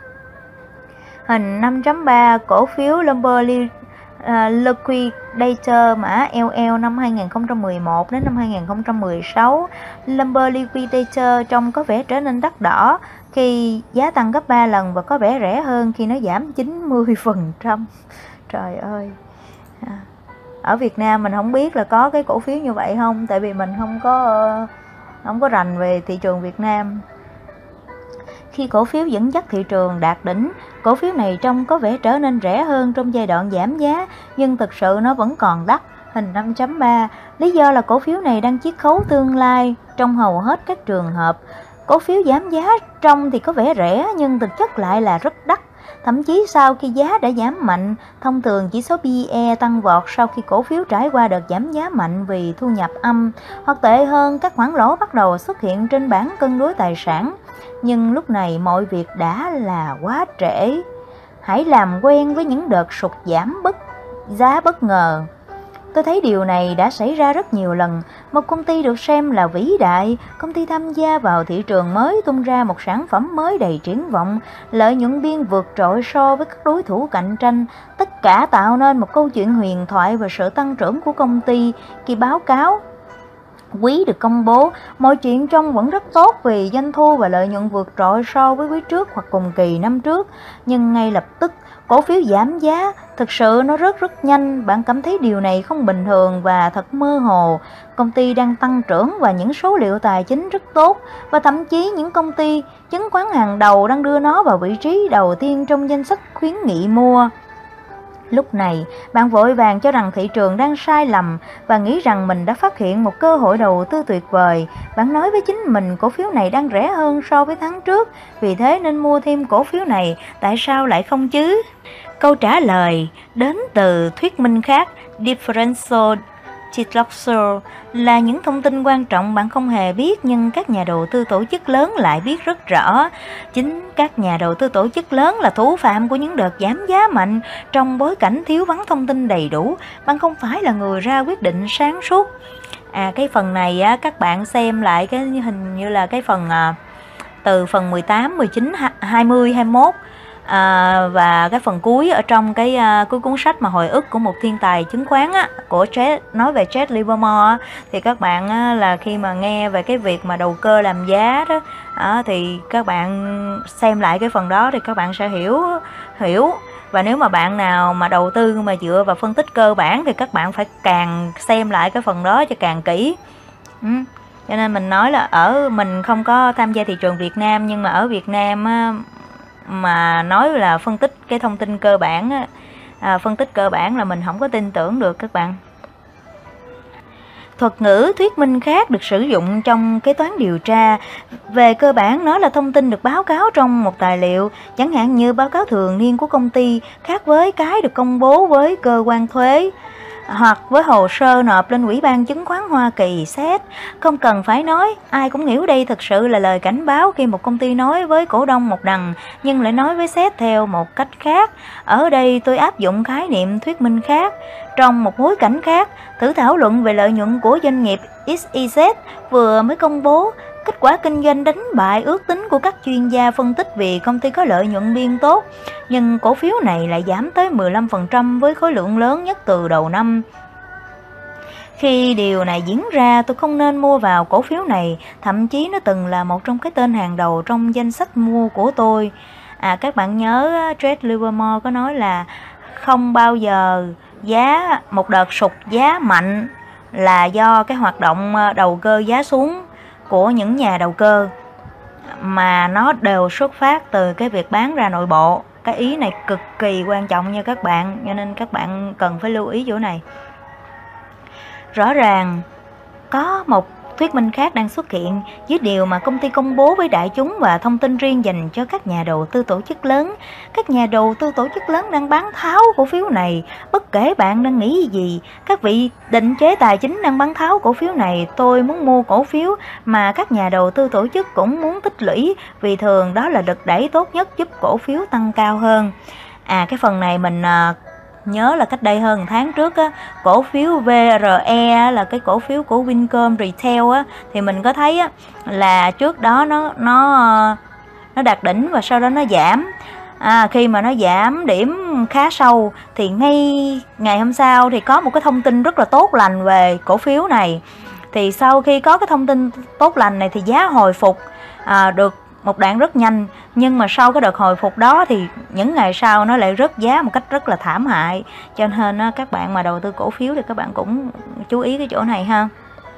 Hình năm chấm ba, cổ phiếu Lumber Liquidator mã lờ lờ năm hai nghìn không trăm mười một đến năm hai nghìn không trăm mười sáu. Lumber Liquidator trông có vẻ trở nên đắt đỏ khi giá tăng gấp ba lần và có vẻ rẻ hơn khi nó giảm chín mươi phần trăm. Trời ơi. Ở Việt Nam mình không biết là có cái cổ phiếu như vậy không, tại vì mình không có không có rành về thị trường Việt Nam. Khi cổ phiếu dẫn dắt thị trường đạt đỉnh, cổ phiếu này trông có vẻ trở nên rẻ hơn trong giai đoạn giảm giá, nhưng thực sự nó vẫn còn đắt. Hình năm chấm ba, lý do là cổ phiếu này đang chiết khấu tương lai. Trong hầu hết các trường hợp, cổ phiếu giảm giá trông thì có vẻ rẻ nhưng thực chất lại là rất đắt. Thậm chí sau khi giá đã giảm mạnh, thông thường chỉ số pê e tăng vọt sau khi cổ phiếu trải qua đợt giảm giá mạnh vì thu nhập âm, hoặc tệ hơn, các khoản lỗ bắt đầu xuất hiện trên bảng cân đối tài sản. Nhưng lúc này mọi việc đã là quá trễ. Hãy làm quen với những đợt sụt giảm bất giá bất ngờ. Tôi thấy điều này đã xảy ra rất nhiều lần. Một công ty được xem là vĩ đại, công ty tham gia vào thị trường mới, tung ra một sản phẩm mới đầy triển vọng, lợi nhuận biên vượt trội so với các đối thủ cạnh tranh. Tất cả tạo nên một câu chuyện huyền thoại về sự tăng trưởng của công ty. Khi báo cáo quý được công bố, mọi chuyện trông vẫn rất tốt vì doanh thu và lợi nhuận vượt trội so với quý trước hoặc cùng kỳ năm trước. Nhưng ngay lập tức, cổ phiếu giảm giá, thực sự nó rớt rất nhanh. Bạn cảm thấy điều này không bình thường và thật mơ hồ. Công ty đang tăng trưởng và những số liệu tài chính rất tốt, và thậm chí những công ty chứng khoán hàng đầu đang đưa nó vào vị trí đầu tiên trong danh sách khuyến nghị mua. Lúc này, bạn vội vàng cho rằng thị trường đang sai lầm và nghĩ rằng mình đã phát hiện một cơ hội đầu tư tuyệt vời. Bạn nói với chính mình cổ phiếu này đang rẻ hơn so với tháng trước, vì thế nên mua thêm cổ phiếu này, tại sao lại không chứ? Câu trả lời đến từ thuyết minh khác, differential disclosure, là những thông tin quan trọng bạn không hề biết nhưng các nhà đầu tư tổ chức lớn lại biết rất rõ. Chính các nhà đầu tư tổ chức lớn là thủ phạm của những đợt giảm giá mạnh trong bối cảnh thiếu vắng thông tin đầy đủ. Bạn không phải là người ra quyết định sáng suốt. À, cái phần này á, các bạn xem lại cái hình như là cái phần à, từ phần mười tám, mười chín, hai mươi, hai mươi mốt. À, và cái phần cuối ở trong cái uh, cuối cuốn sách mà hồi ức của một thiên tài chứng khoán á, của Jed, nói về Jed Livermore á, thì các bạn á, là khi mà nghe về cái việc mà đầu cơ làm giá đó á, thì các bạn xem lại cái phần đó thì các bạn sẽ hiểu hiểu và nếu mà bạn nào mà đầu tư mà dựa vào phân tích cơ bản thì các bạn phải càng xem lại cái phần đó cho càng kỹ. ừ. Cho nên mình nói là ở mình không có tham gia thị trường Việt Nam, nhưng mà ở Việt Nam á, mà nói là phân tích cái thông tin cơ bản à, phân tích cơ bản là mình không có tin tưởng được các bạn. Thuật ngữ thuyết minh khác được sử dụng trong kế toán điều tra. Về cơ bản, nó là thông tin được báo cáo trong một tài liệu, chẳng hạn như báo cáo thường niên của công ty, khác với cái được công bố với cơ quan thuế hoặc với hồ sơ nộp lên Ủy ban Chứng khoán Hoa Kỳ xét. Không cần phải nói, ai cũng hiểu đây thực sự là lời cảnh báo khi một công ty nói với cổ đông một đằng nhưng lại nói với sếp theo một cách khác. Ở đây tôi áp dụng khái niệm thuyết minh khác. Trong một bối cảnh khác, thử thảo luận về lợi nhuận của doanh nghiệp ích i zét vừa mới công bố. Kết quả kinh doanh đánh bại ước tính của các chuyên gia phân tích vì công ty có lợi nhuận biên tốt, nhưng cổ phiếu này lại giảm tới mười lăm phần trăm với khối lượng lớn nhất từ đầu năm. Khi điều này diễn ra, tôi không nên mua vào cổ phiếu này, thậm chí nó từng là một trong cái tên hàng đầu trong danh sách mua của tôi. À, các bạn nhớ Jed Livermore có nói là không bao giờ giá một đợt sụt giá mạnh là do cái hoạt động đầu cơ giá xuống của những nhà đầu cơ, mà nó đều xuất phát từ cái việc bán ra nội bộ. Cái ý này cực kỳ quan trọng nha các bạn, cho nên các bạn cần phải lưu ý chỗ này. Rõ ràng có một thuyết minh khác đang xuất hiện với điều mà công ty công bố với đại chúng và thông tin riêng dành cho các nhà đầu tư tổ chức lớn. Các nhà đầu tư tổ chức lớn đang bán tháo cổ phiếu này, bất kể bạn đang nghĩ gì. Các vị định chế tài chính đang bán tháo cổ phiếu này. Tôi muốn mua cổ phiếu mà các nhà đầu tư tổ chức cũng muốn tích lũy, vì thường đó là lực đẩy tốt nhất giúp cổ phiếu tăng cao hơn. À, cái phần này mình à, nhớ là cách đây hơn tháng trước á, cổ phiếu vê rờ e là cái cổ phiếu của Vincom Retail á, thì mình có thấy á, là trước đó nó nó nó đạt đỉnh và sau đó nó giảm. À, khi mà nó giảm điểm khá sâu thì ngay ngày hôm sau thì có một cái thông tin rất là tốt lành về cổ phiếu này. Thì sau khi có cái thông tin tốt lành này thì giá hồi phục à, được một đoạn rất nhanh, nhưng mà sau cái đợt hồi phục đó thì những ngày sau nó lại rớt giá một cách rất là thảm hại. Cho nên các bạn mà đầu tư cổ phiếu thì các bạn cũng chú ý cái chỗ này ha.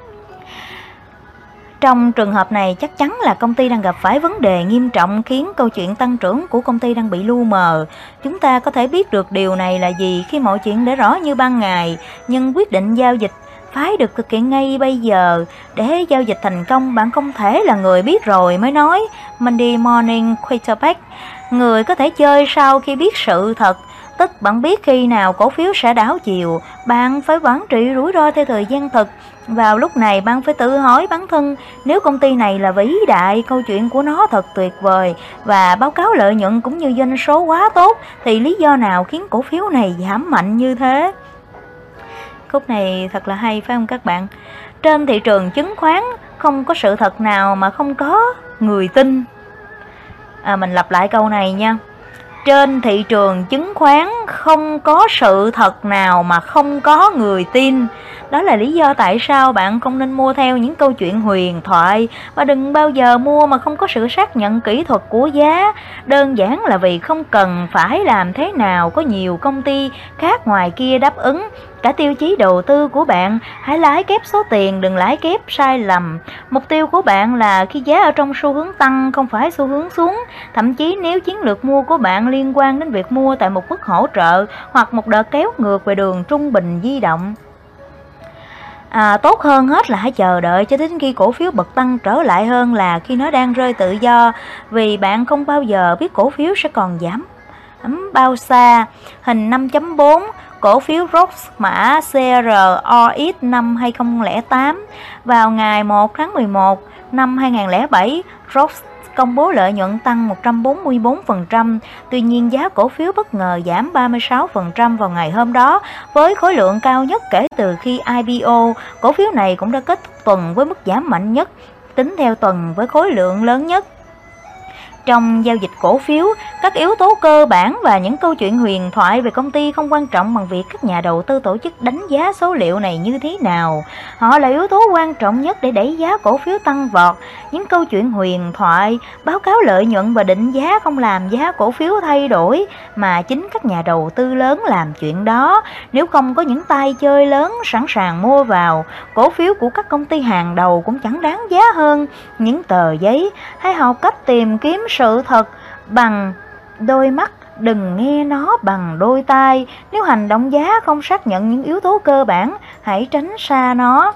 Trong trường hợp này chắc chắn là công ty đang gặp phải vấn đề nghiêm trọng khiến câu chuyện tăng trưởng của công ty đang bị lu mờ. Chúng ta có thể biết được điều này là gì khi mọi chuyện để rõ như ban ngày, nhưng quyết định giao dịch phải được thực hiện ngay bây giờ. Để giao dịch thành công, bạn không thể là người biết rồi mới nói Monday morning quarterback. Người có thể chơi sau khi biết sự thật, tức bạn biết khi nào cổ phiếu sẽ đảo chiều. Bạn phải quản trị rủi ro theo thời gian thực. Vào lúc này bạn phải tự hỏi bản thân, nếu công ty này là vĩ đại, câu chuyện của nó thật tuyệt vời và báo cáo lợi nhuận cũng như doanh số quá tốt, thì lý do nào khiến cổ phiếu này giảm mạnh như thế? Khúc này thật là hay phải không các bạn? Trên thị trường chứng khoán không có sự thật nào mà không có người tin. À, mình lặp lại câu này nha. Trên thị trường chứng khoán không có sự thật nào mà không có người tin. Đó là lý do tại sao bạn không nên mua theo những câu chuyện huyền thoại, và đừng bao giờ mua mà không có sự xác nhận kỹ thuật của giá. Đơn giản là vì không cần phải làm thế nào có nhiều công ty khác ngoài kia đáp ứng cả tiêu chí đầu tư của bạn. Hãy lãi kép số tiền, đừng lãi kép sai lầm. Mục tiêu của bạn là khi giá ở trong xu hướng tăng, không phải xu hướng xuống. Thậm chí nếu chiến lược mua của bạn liên quan đến việc mua tại một mức hỗ trợ hoặc một đợt kéo ngược về đường trung bình di động, À, tốt hơn hết là hãy chờ đợi cho đến khi cổ phiếu bật tăng trở lại hơn là khi nó đang rơi tự do, vì bạn không bao giờ biết cổ phiếu sẽ còn giảm bao xa. Hình năm chấm bốn, cổ phiếu Roche mã xê rờ o ích năm hai không không tám. Vào ngày một tháng mười một năm hai nghìn không trăm lẻ bảy, Roche công bố lợi nhuận tăng một trăm bốn mươi tư phần trăm. Tuy nhiên giá cổ phiếu bất ngờ giảm ba mươi sáu phần trăm vào ngày hôm đó, với khối lượng cao nhất kể từ khi i pê o. Cổ phiếu này cũng đã kết thúc tuần với mức giảm mạnh nhất tính theo tuần với khối lượng lớn nhất. Trong giao dịch cổ phiếu, các yếu tố cơ bản và những câu chuyện huyền thoại về công ty không quan trọng bằng việc các nhà đầu tư tổ chức đánh giá số liệu này như thế nào. Họ là yếu tố quan trọng nhất để đẩy giá cổ phiếu tăng vọt. Những câu chuyện huyền thoại, báo cáo lợi nhuận và định giá không làm giá cổ phiếu thay đổi, mà chính các nhà đầu tư lớn làm chuyện đó. Nếu không có những tay chơi lớn sẵn sàng mua vào, cổ phiếu của các công ty hàng đầu cũng chẳng đáng giá hơn những tờ giấy. Hãy học cách tìm kiếm sự thật bằng đôi mắt, đừng nghe nó bằng đôi tai. Nếu hành động giá không xác nhận những yếu tố cơ bản, hãy tránh xa nó.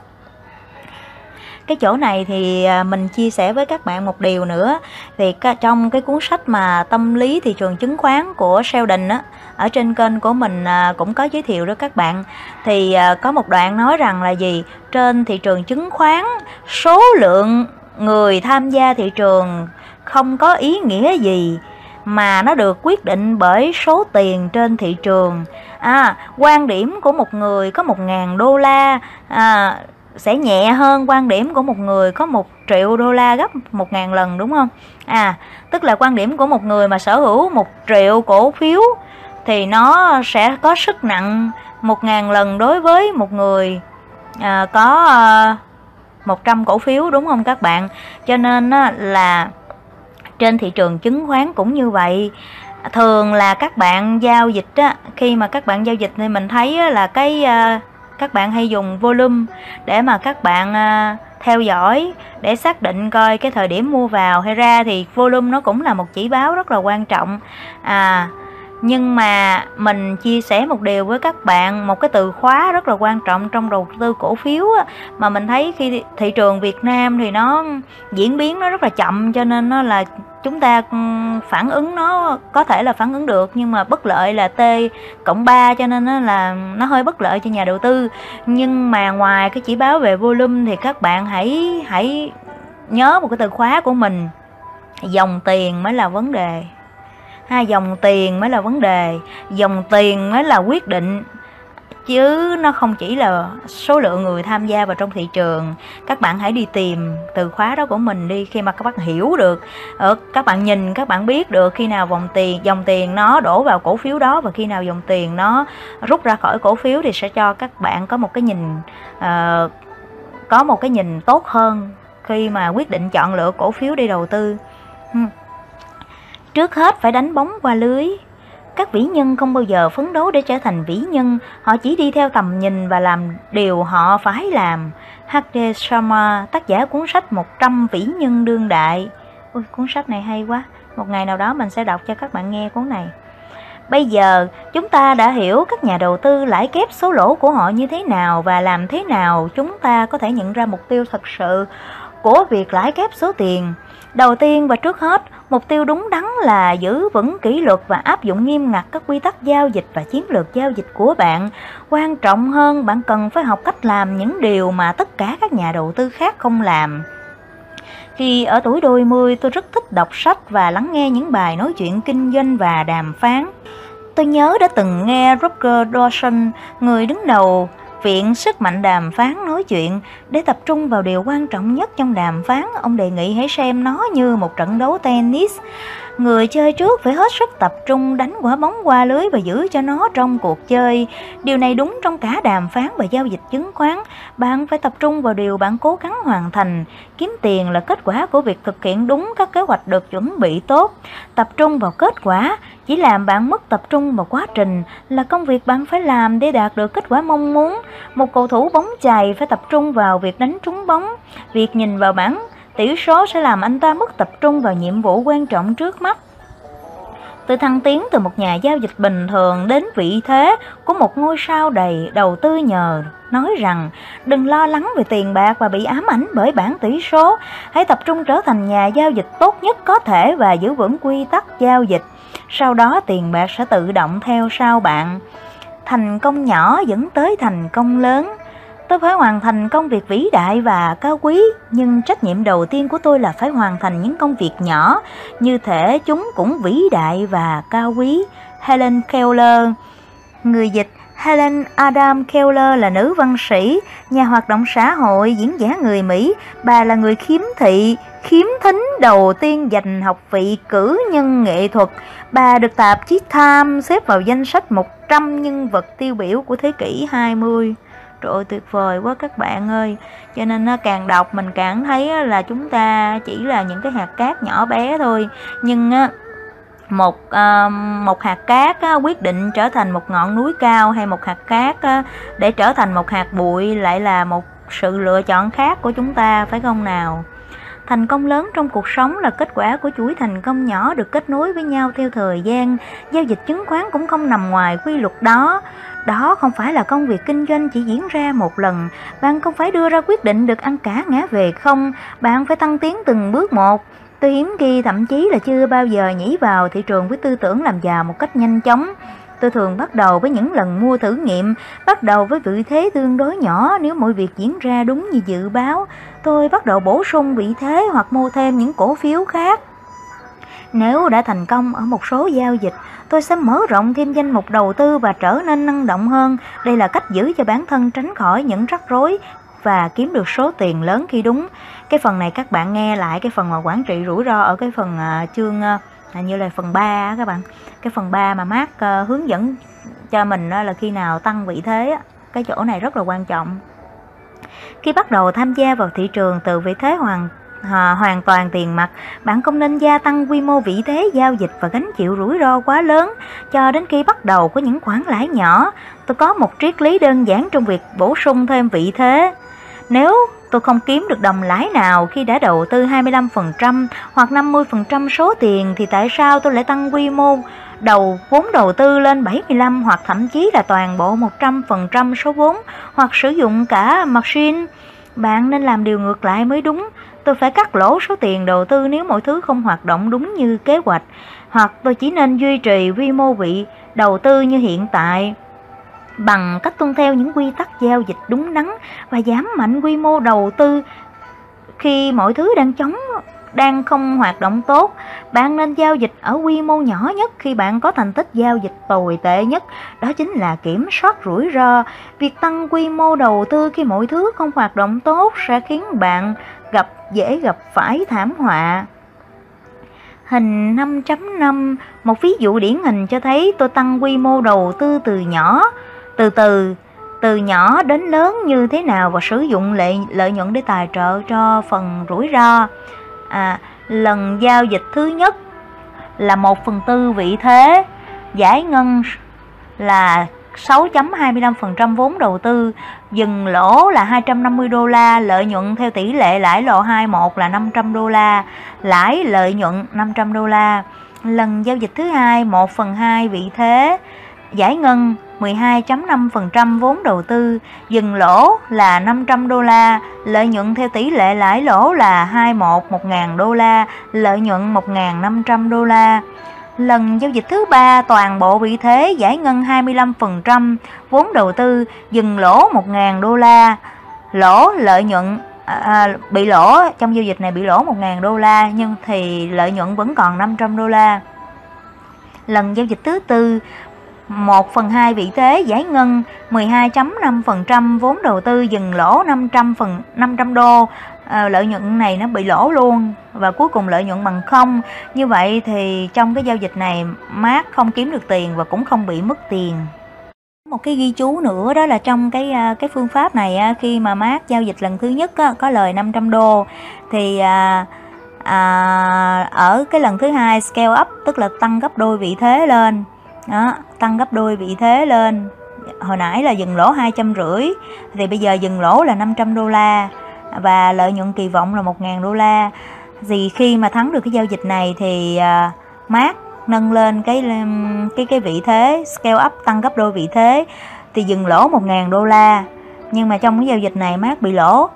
Cái chỗ này thì mình chia sẻ với các bạn một điều nữa. Thì trong cái cuốn sách mà Tâm lý thị trường chứng khoán của Sheldon á, ở trên kênh của mình cũng có giới thiệu đó các bạn. Thì có một đoạn nói rằng là gì? Trên thị trường chứng khoán, số lượng người tham gia thị trường không có ý nghĩa gì, mà nó được quyết định bởi số tiền trên thị trường. À, quan điểm của một người có một ngàn đô la à, sẽ nhẹ hơn quan điểm của một người có một triệu đô la gấp một ngàn lần, đúng không? À, tức là quan điểm của một người mà sở hữu một triệu cổ phiếu thì nó sẽ có sức nặng một ngàn lần đối với một người à, có à, một trăm cổ phiếu, đúng không các bạn? Cho nên á, là trên thị trường chứng khoán cũng như vậy. Thường là các bạn giao dịch á, khi mà các bạn giao dịch thì mình thấy á, là cái à, các bạn hay dùng volume để mà các bạn à, theo dõi để xác định coi cái thời điểm mua vào hay ra. Thì volume nó cũng là một chỉ báo rất là quan trọng. À, nhưng mà mình chia sẻ một điều với các bạn, một cái từ khóa rất là quan trọng trong đầu tư cổ phiếu á, mà mình thấy khi thị trường Việt Nam thì nó diễn biến nó rất là chậm, cho nên nó là chúng ta phản ứng nó có thể là phản ứng được, nhưng mà bất lợi là T cộng ba, cho nên nó là nó hơi bất lợi cho nhà đầu tư. Nhưng mà ngoài cái chỉ báo về volume thì các bạn hãy hãy nhớ một cái từ khóa của mình: dòng tiền mới là vấn đề. Ha, dòng tiền mới là vấn đề, dòng tiền mới là quyết định, chứ nó không chỉ là số lượng người tham gia vào trong thị trường. Các bạn hãy đi tìm từ khóa đó của mình đi. Khi mà các bạn hiểu được, ở các bạn nhìn, các bạn biết được khi nào dòng tiền dòng tiền nó đổ vào cổ phiếu đó và khi nào dòng tiền nó rút ra khỏi cổ phiếu, thì sẽ cho các bạn có một cái nhìn uh, có một cái nhìn tốt hơn khi mà quyết định chọn lựa cổ phiếu đi đầu tư. Hmm. Trước hết phải đánh bóng qua lưới. Các vĩ nhân không bao giờ phấn đấu để trở thành vĩ nhân, họ chỉ đi theo tầm nhìn và làm điều họ phải làm. hát đê Sharma, tác giả cuốn sách một trăm vĩ nhân đương đại. Ui, cuốn sách này hay quá, một ngày nào đó mình sẽ đọc cho các bạn nghe cuốn này. Bây giờ chúng ta đã hiểu các nhà đầu tư lãi kép số lỗ của họ như thế nào, và làm thế nào chúng ta có thể nhận ra mục tiêu thật sự của việc lãi kép số tiền. Đầu tiên và trước hết, mục tiêu đúng đắn là giữ vững kỷ luật và áp dụng nghiêm ngặt các quy tắc giao dịch và chiến lược giao dịch của bạn. Quan trọng hơn, bạn cần phải học cách làm những điều mà tất cả các nhà đầu tư khác không làm. Khi ở tuổi đôi mươi, tôi rất thích đọc sách và lắng nghe những bài nói chuyện kinh doanh và đàm phán. Tôi nhớ đã từng nghe Roger Dawson, người đứng đầu Viện Sức mạnh đàm phán, nói chuyện. Để tập trung vào điều quan trọng nhất trong đàm phán, ông đề nghị hãy xem nó như một trận đấu tennis. Người chơi trước phải hết sức tập trung đánh quả bóng qua lưới và giữ cho nó trong cuộc chơi. Điều này đúng trong cả đàm phán và giao dịch chứng khoán. Bạn phải tập trung vào điều bạn cố gắng hoàn thành. Kiếm tiền là kết quả của việc thực hiện đúng các kế hoạch được chuẩn bị tốt. Tập trung vào kết quả chỉ làm bạn mất tập trung vào quá trình, là công việc bạn phải làm để đạt được kết quả mong muốn. Một cầu thủ bóng chày phải tập trung vào việc đánh trúng bóng. Việc nhìn vào bảng tỷ số sẽ làm anh ta mất tập trung vào nhiệm vụ quan trọng trước mắt. Từ thăng tiến từ một nhà giao dịch bình thường đến vị thế của một ngôi sao đầy đầu tư nhờ nói rằng đừng lo lắng về tiền bạc và bị ám ảnh bởi bảng tỷ số. Hãy tập trung trở thành nhà giao dịch tốt nhất có thể và giữ vững quy tắc giao dịch. Sau đó tiền bạc sẽ tự động theo sau bạn. Thành công nhỏ dẫn tới thành công lớn. Tôi phải hoàn thành công việc vĩ đại và cao quý, nhưng trách nhiệm đầu tiên của tôi là phải hoàn thành những công việc nhỏ, như thể chúng cũng vĩ đại và cao quý. Helen Keller. Người dịch Helen Adam Keller là nữ văn sĩ, nhà hoạt động xã hội, diễn giả người Mỹ. Bà là người khiếm thị, khiếm thính đầu tiên giành học vị cử nhân nghệ thuật. Bà được tạp chí Time xếp vào danh sách một trăm nhân vật tiêu biểu của thế kỷ hai mươi. Trời ơi, tuyệt vời quá các bạn ơi. Cho nên càng đọc mình càng thấy là chúng ta chỉ là những cái hạt cát nhỏ bé thôi. Nhưng một uh, một hạt cát uh, quyết định trở thành một ngọn núi cao, hay một hạt cát uh, để trở thành một hạt bụi lại là một sự lựa chọn khác của chúng ta, phải không nào? Thành công lớn trong cuộc sống là kết quả của chuỗi thành công nhỏ được kết nối với nhau theo thời gian. Giao dịch chứng khoán cũng không nằm ngoài quy luật đó. Đó không phải là công việc kinh doanh chỉ diễn ra một lần. Bạn không phải đưa ra quyết định được ăn cả ngã về không. Bạn phải tăng tiến từng bước một. Tôi hiếm khi thậm chí là chưa bao giờ nhảy vào thị trường với tư tưởng làm giàu một cách nhanh chóng. Tôi thường bắt đầu với những lần mua thử nghiệm, bắt đầu với vị thế tương đối nhỏ. Nếu mọi việc diễn ra đúng như dự báo, tôi bắt đầu bổ sung vị thế hoặc mua thêm những cổ phiếu khác. Nếu đã thành công ở một số giao dịch, tôi sẽ mở rộng thêm danh mục đầu tư và trở nên năng động hơn. Đây là cách giữ cho bản thân tránh khỏi những rắc rối và kiếm được số tiền lớn khi đúng. Cái phần này các bạn nghe lại cái phần mà quản trị rủi ro ở cái phần uh, chương uh, như là phần ba các bạn. Cái phần ba mà Mark uh, hướng dẫn cho mình uh, là khi nào tăng vị thế, cái chỗ này rất là quan trọng. Khi bắt đầu tham gia vào thị trường từ vị thế hoàn À, hoàn toàn tiền mặt, bạn không nên gia tăng quy mô vị thế giao dịch và gánh chịu rủi ro quá lớn cho đến khi bắt đầu có những khoản lãi nhỏ. Tôi có một triết lý đơn giản trong việc bổ sung thêm vị thế. Nếu tôi không kiếm được đồng lãi nào khi đã đầu tư hai mươi lăm phần trăm hoặc năm mươi phần trăm số tiền, thì tại sao tôi lại tăng quy mô đầu vốn đầu tư lên bảy mươi lăm hoặc thậm chí là toàn bộ một trăm phần trăm số vốn, hoặc sử dụng cả margin? Bạn nên làm điều ngược lại mới đúng. Tôi phải cắt lỗ số tiền đầu tư nếu mọi thứ không hoạt động đúng như kế hoạch, hoặc tôi chỉ nên duy trì quy mô vị đầu tư như hiện tại bằng cách tuân theo những quy tắc giao dịch đúng đắn và giảm mạnh quy mô đầu tư khi mọi thứ đang chống đang không hoạt động tốt. Bạn nên giao dịch ở quy mô nhỏ nhất khi bạn có thành tích giao dịch tồi tệ nhất. Đó chính là kiểm soát rủi ro. Việc tăng quy mô đầu tư khi mọi thứ không hoạt động tốt sẽ khiến bạn gặp dễ gặp phải thảm họa. Hình năm chấm năm, một ví dụ điển hình cho thấy tôi tăng quy mô đầu tư từ nhỏ, từ từ, từ nhỏ đến lớn như thế nào và sử dụng lợi, lợi nhuận để tài trợ cho phần rủi ro. À, lần giao dịch thứ nhất là một phần tư vị thế, giải ngân là sáu phẩy hai mươi lăm phần trăm vốn đầu tư, dừng lỗ là hai trăm năm mươi đô la, lợi nhuận theo tỷ lệ lãi lộ hai một là năm trăm đô la, lãi lợi nhuận năm trăm đô la. Lần giao dịch thứ hai, một phần hai vị thế, giải ngân mười hai phẩy năm phần trăm vốn đầu tư, dừng lỗ là năm trăm đô la, lợi nhuận theo tỷ lệ lãi lỗ là hai một một nghìn đô la, lợi nhuận một nghìn năm trăm đô la. Lần giao dịch thứ ba, toàn bộ vị thế, giải ngân hai mươi lăm phần trăm vốn đầu tư, dừng lỗ một nghìn đô la, lỗ lợi nhuận à, bị lỗ trong giao dịch này bị lỗ một nghìn đô la, nhưng thì lợi nhuận vẫn còn năm trăm đô la. Lần giao dịch thứ tư, một phần hai vị thế, giải ngân mười hai phẩy năm phần trăm vốn đầu tư, dừng lỗ năm trăm phần năm trăm đô, à, lợi nhuận này nó bị lỗ luôn và cuối cùng lợi nhuận bằng không. Như vậy thì trong cái giao dịch này Mark không kiếm được tiền và cũng không bị mất tiền. Một cái ghi chú nữa đó là trong cái cái phương pháp này, khi mà Mark giao dịch lần thứ nhất có lời năm trăm đô thì à, à, ở cái lần thứ hai scale up, tức là tăng gấp đôi vị thế lên đó, tăng gấp đôi vị thế lên. Hồi nãy là dừng lỗ hai trăm rưỡi thì bây giờ dừng lỗ là năm trăm đô la và lợi nhuận kỳ vọng là một nghìn đô la. Thì khi mà thắng được cái giao dịch này thì à, Mark nâng lên cái cái cái vị thế, scale up, tăng gấp đôi vị thế thì dừng lỗ một nghìn đô la. Nhưng mà trong cái giao dịch này Mark bị lỗ.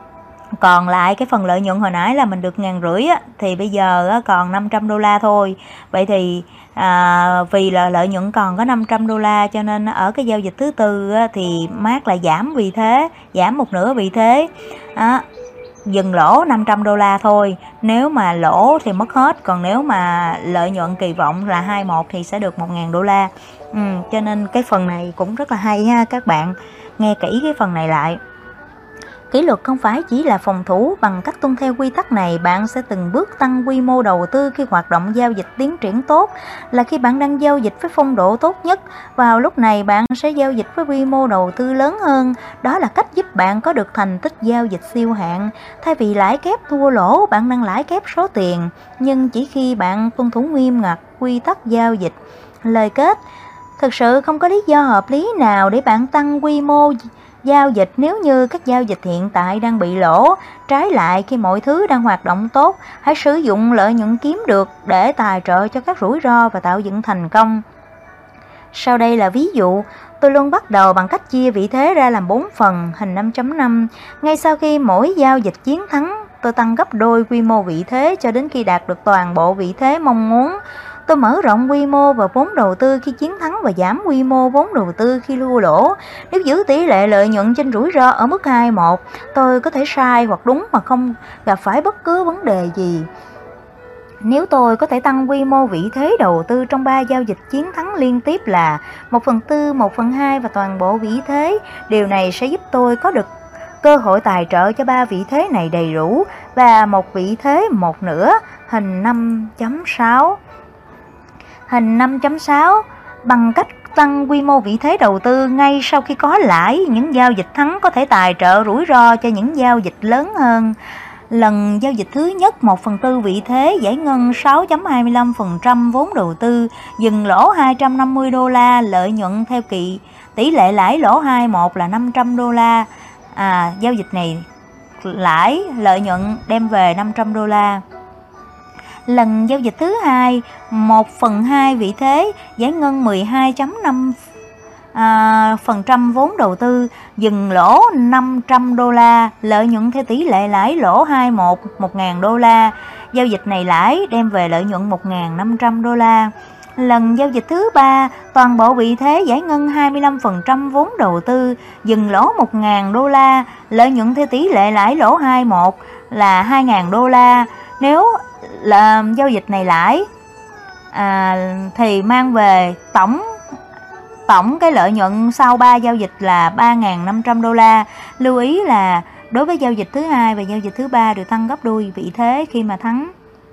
Còn lại cái phần lợi nhuận hồi nãy là mình được ngàn rưỡi á, thì bây giờ á, còn năm trăm đô la thôi. Vậy thì à, vì là lợi nhuận còn có năm trăm đô la cho nên ở cái giao dịch thứ tư á, thì Mark lại giảm vị thế, giảm một nửa vị thế á, dừng lỗ năm trăm đô la thôi. Nếu mà lỗ thì mất hết, còn nếu mà lợi nhuận kỳ vọng là hai mươi mốt thì sẽ được một nghìn đô la. ừ, Cho nên cái phần này cũng rất là hay ha, các bạn nghe kỹ cái phần này lại. Kỷ luật không phải chỉ là phòng thủ, bằng cách tuân theo quy tắc này, bạn sẽ từng bước tăng quy mô đầu tư khi hoạt động giao dịch tiến triển tốt, là khi bạn đang giao dịch với phong độ tốt nhất. Vào lúc này bạn sẽ giao dịch với quy mô đầu tư lớn hơn. Đó là cách giúp bạn có được thành tích giao dịch siêu hạn. Thay vì lãi kép thua lỗ, bạn đang lãi kép số tiền, nhưng chỉ khi bạn tuân thủ nghiêm ngặt quy tắc giao dịch. Lời kết: thực sự không có lý do hợp lý nào để bạn tăng quy mô giao dịch nếu như các giao dịch hiện tại đang bị lỗ. Trái lại, khi mọi thứ đang hoạt động tốt, hãy sử dụng lợi nhuận kiếm được để tài trợ cho các rủi ro và tạo dựng thành công. Sau đây là ví dụ. Tôi luôn bắt đầu bằng cách chia vị thế ra làm bốn phần, hình năm chấm năm. Ngay sau khi mỗi giao dịch chiến thắng, tôi tăng gấp đôi quy mô vị thế cho đến khi đạt được toàn bộ vị thế mong muốn. Tôi mở rộng quy mô và vốn đầu tư khi chiến thắng và giảm quy mô vốn đầu tư khi thua lỗ. Nếu giữ tỷ lệ lợi nhuận trên rủi ro ở mức hai một, tôi có thể sai hoặc đúng mà không gặp phải bất cứ vấn đề gì. Nếu tôi có thể tăng quy mô vị thế đầu tư trong ba giao dịch chiến thắng liên tiếp là một phần tư, một phần hai và toàn bộ vị thế, điều này sẽ giúp tôi có được cơ hội tài trợ cho ba vị thế này đầy đủ và một vị thế một nửa, hình năm chấm sáu. Hình năm chấm sáu, bằng cách tăng quy mô vị thế đầu tư ngay sau khi có lãi, những giao dịch thắng có thể tài trợ rủi ro cho những giao dịch lớn hơn. Lần giao dịch thứ nhất, một phần tư vị thế giải ngân sáu phẩy hai mươi lăm phần trăm vốn đầu tư, dừng lỗ hai trăm năm mươi đô la, lợi nhuận theo kỳ tỷ lệ lãi lỗ hai một là năm trăm đô la. À, giao dịch này lãi lợi nhuận đem về năm trăm đô la. Lần giao dịch thứ hai, một phần hai vị thế giải ngân mười hai phẩy năm à, phần trăm vốn đầu tư, dừng lỗ năm trăm đô la, lợi nhuận theo tỷ lệ lãi lỗ hai một, một nghìn đô la. Giao dịch này lãi đem về lợi nhuận một nghìn năm trăm đô la. Lần giao dịch thứ ba, toàn bộ vị thế giải ngân hai mươi lăm phần trăm vốn đầu tư, dừng lỗ một nghìn đô la, lợi nhuận theo tỷ lệ lãi lỗ hai một là hai nghìn đô la. Nếu là giao dịch này lãi à, thì mang về tổng tổng cái lợi nhuận sau ba giao dịch là ba nghìn năm trăm đô la. Lưu ý là đối với giao dịch thứ hai và giao dịch thứ ba đều tăng gấp đôi vị thế khi mà thắng.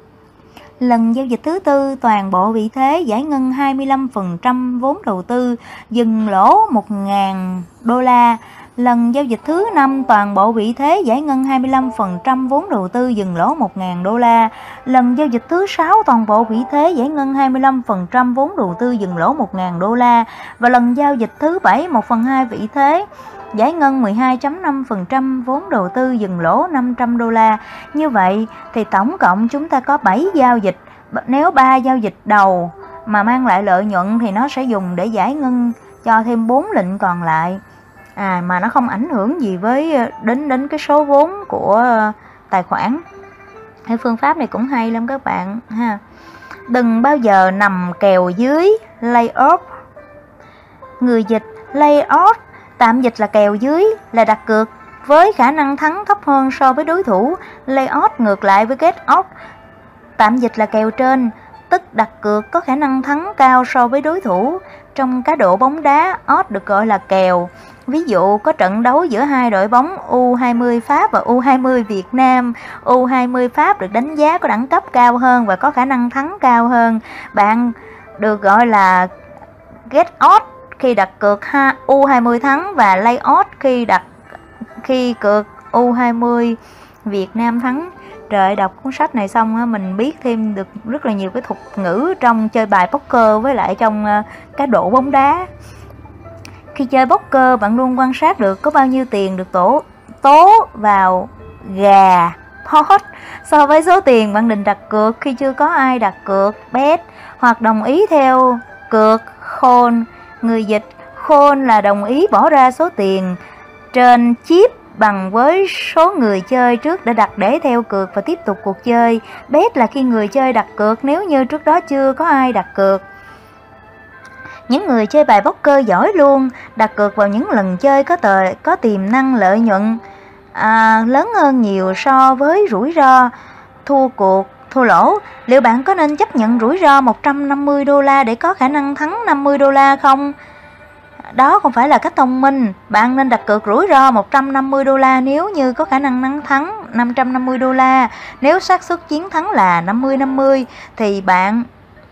Lần giao dịch thứ tư, toàn bộ vị thế giải ngân hai mươi lăm phần trăm vốn đầu tư, dừng lỗ một nghìn đô la. Lần giao dịch thứ năm, toàn bộ vị thế giải ngân hai mươi lăm phần trăm vốn đầu tư, dừng lỗ một nghìn đô la. Lần giao dịch thứ sáu, toàn bộ vị thế giải ngân hai mươi lăm phần trăm vốn đầu tư, dừng lỗ một nghìn đô la. Và lần giao dịch thứ bảy, một phần hai vị thế giải ngân mười hai phẩy năm phần trăm vốn đầu tư, dừng lỗ năm trăm đô la. Như vậy thì tổng cộng chúng ta có bảy giao dịch. Nếu ba giao dịch đầu mà mang lại lợi nhuận thì nó sẽ dùng để giải ngân cho thêm bốn lệnh còn lại. À, mà nó không ảnh hưởng gì với đến đến cái số vốn của tài khoản. Cái phương pháp này cũng hay lắm các bạn ha. Đừng bao giờ nằm kèo dưới lay off. Người dịch lay off, tạm dịch là kèo dưới, là đặt cược với khả năng thắng thấp hơn so với đối thủ. Lay off ngược lại với get off, tạm dịch là kèo trên, tức đặt cược có khả năng thắng cao so với đối thủ. Trong cá độ bóng đá, odd được gọi là kèo. Ví dụ có trận đấu giữa hai đội bóng U hai mươi Pháp và U hai mươi Việt Nam. U hai mươi Pháp được đánh giá có đẳng cấp cao hơn và có khả năng thắng cao hơn. Bạn được gọi là get odd khi đặt cược U hai mươi thắng và lay odd khi đặt khi cược U hai mươi Việt Nam thắng. Trời, đọc cuốn sách này xong á, mình biết thêm được rất là nhiều cái thuật ngữ trong chơi bài poker với lại trong cá độ bóng đá. Khi chơi poker, bạn luôn quan sát được có bao nhiêu tiền được tổ tố vào gà pot so với số tiền bạn định đặt cược khi chưa có ai đặt cược bet hoặc đồng ý theo cược call. Người dịch call là đồng ý bỏ ra số tiền trên chip bằng với số người chơi trước đã đặt để theo cược và tiếp tục cuộc chơi. Bet là khi người chơi đặt cược nếu như trước đó chưa có ai đặt cược. Những người chơi bài poker giỏi luôn đặt cược vào những lần chơi có tờ, có tiềm năng lợi nhuận à, lớn hơn nhiều so với rủi ro thua cuộc, thua lỗ. Liệu bạn có nên chấp nhận rủi ro một trăm năm mươi đô la để có khả năng thắng năm mươi đô la không? Đó không phải là cách thông minh. Bạn nên đặt cược rủi ro một trăm năm mươi đô la nếu như có khả năng thắng năm trăm năm mươi đô la. Nếu xác suất chiến thắng là năm mươi năm mươi thì bạn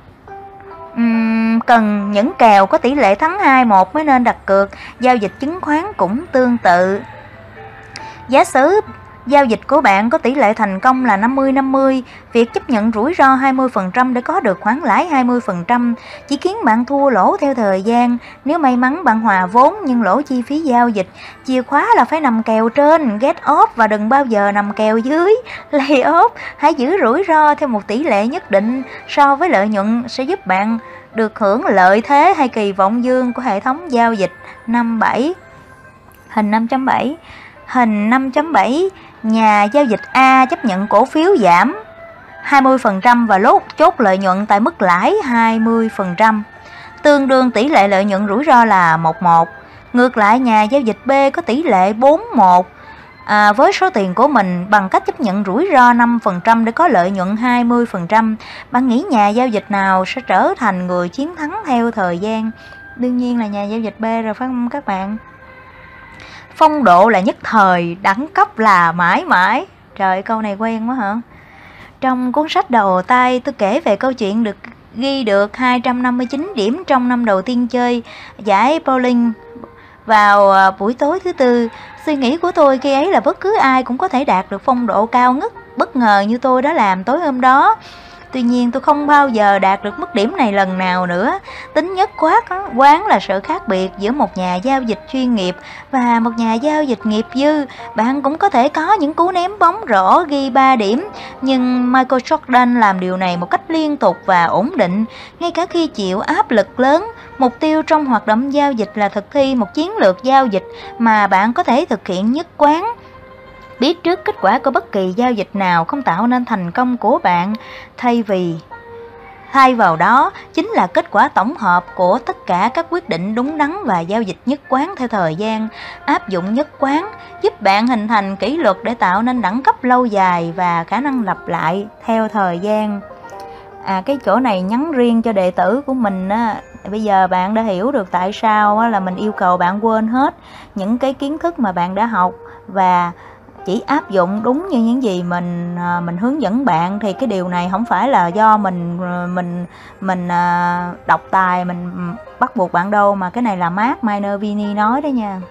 Uhm, cần những kèo có tỷ lệ thắng hai một mới nên đặt cược. Giao dịch chứng khoán cũng tương tự. Giả sử giao dịch của bạn có tỷ lệ thành công là năm mươi năm mươi, việc chấp nhận rủi ro hai mươi phần trăm để có được khoản lãi hai mươi phần trăm chỉ khiến bạn thua lỗ theo thời gian. Nếu may mắn bạn hòa vốn nhưng lỗ chi phí giao dịch, chìa khóa là phải nằm kèo trên get off và đừng bao giờ nằm kèo dưới lay off. Hãy giữ rủi ro theo một tỷ lệ nhất định so với lợi nhuận sẽ giúp bạn được hưởng lợi thế hay kỳ vọng dương của hệ thống giao dịch. Năm bảy Hình năm chấm bảy Hình năm chấm bảy Nhà giao dịch A chấp nhận cổ phiếu giảm hai mươi phần trăm và lốt chốt lợi nhuận tại mức lãi hai mươi phần trăm, tương đương tỷ lệ lợi nhuận rủi ro là một một. Ngược lại, nhà giao dịch B có tỷ lệ bốn một à, với số tiền của mình bằng cách chấp nhận rủi ro năm phần trăm để có lợi nhuận hai mươi phần trăm. Bạn nghĩ nhà giao dịch nào sẽ trở thành người chiến thắng theo thời gian? Đương nhiên là nhà giao dịch B rồi, phải không các bạn? Phong độ là nhất thời, đẳng cấp là mãi mãi. Trời, câu này quen quá hả? Trong cuốn sách đầu tay, tôi kể về câu chuyện được ghi được hai trăm năm mươi chín điểm trong năm đầu tiên chơi giải bowling vào buổi tối thứ tư. Suy nghĩ của tôi khi ấy là bất cứ ai cũng có thể đạt được phong độ cao ngất bất ngờ như tôi đã làm tối hôm đó. Tuy nhiên tôi không bao giờ đạt được mức điểm này lần nào nữa. Tính nhất quát quán là sự khác biệt giữa một nhà giao dịch chuyên nghiệp và một nhà giao dịch nghiệp dư. Bạn cũng có thể có những cú ném bóng rõ ghi ba điểm, nhưng Michael Jordan làm điều này một cách liên tục và ổn định, ngay cả khi chịu áp lực lớn. Mục tiêu trong hoạt động giao dịch là thực thi một chiến lược giao dịch mà bạn có thể thực hiện nhất quán. Biết trước kết quả của bất kỳ giao dịch nào không tạo nên thành công của bạn, thay vì thay vào đó chính là kết quả tổng hợp của tất cả các quyết định đúng đắn và giao dịch nhất quán theo thời gian. Áp dụng nhất quán giúp bạn hình thành kỷ luật để tạo nên đẳng cấp lâu dài và khả năng lặp lại theo thời gian. À, cái chỗ này nhắn riêng cho đệ tử của mình á. Bây giờ bạn đã hiểu được tại sao á, là mình yêu cầu bạn quên hết những cái kiến thức mà bạn đã học và chỉ áp dụng đúng như những gì mình mình hướng dẫn bạn. Thì cái điều này không phải là do mình mình mình đọc tài mình bắt buộc bạn đâu, mà cái này là Mark Minervini nói đó nha.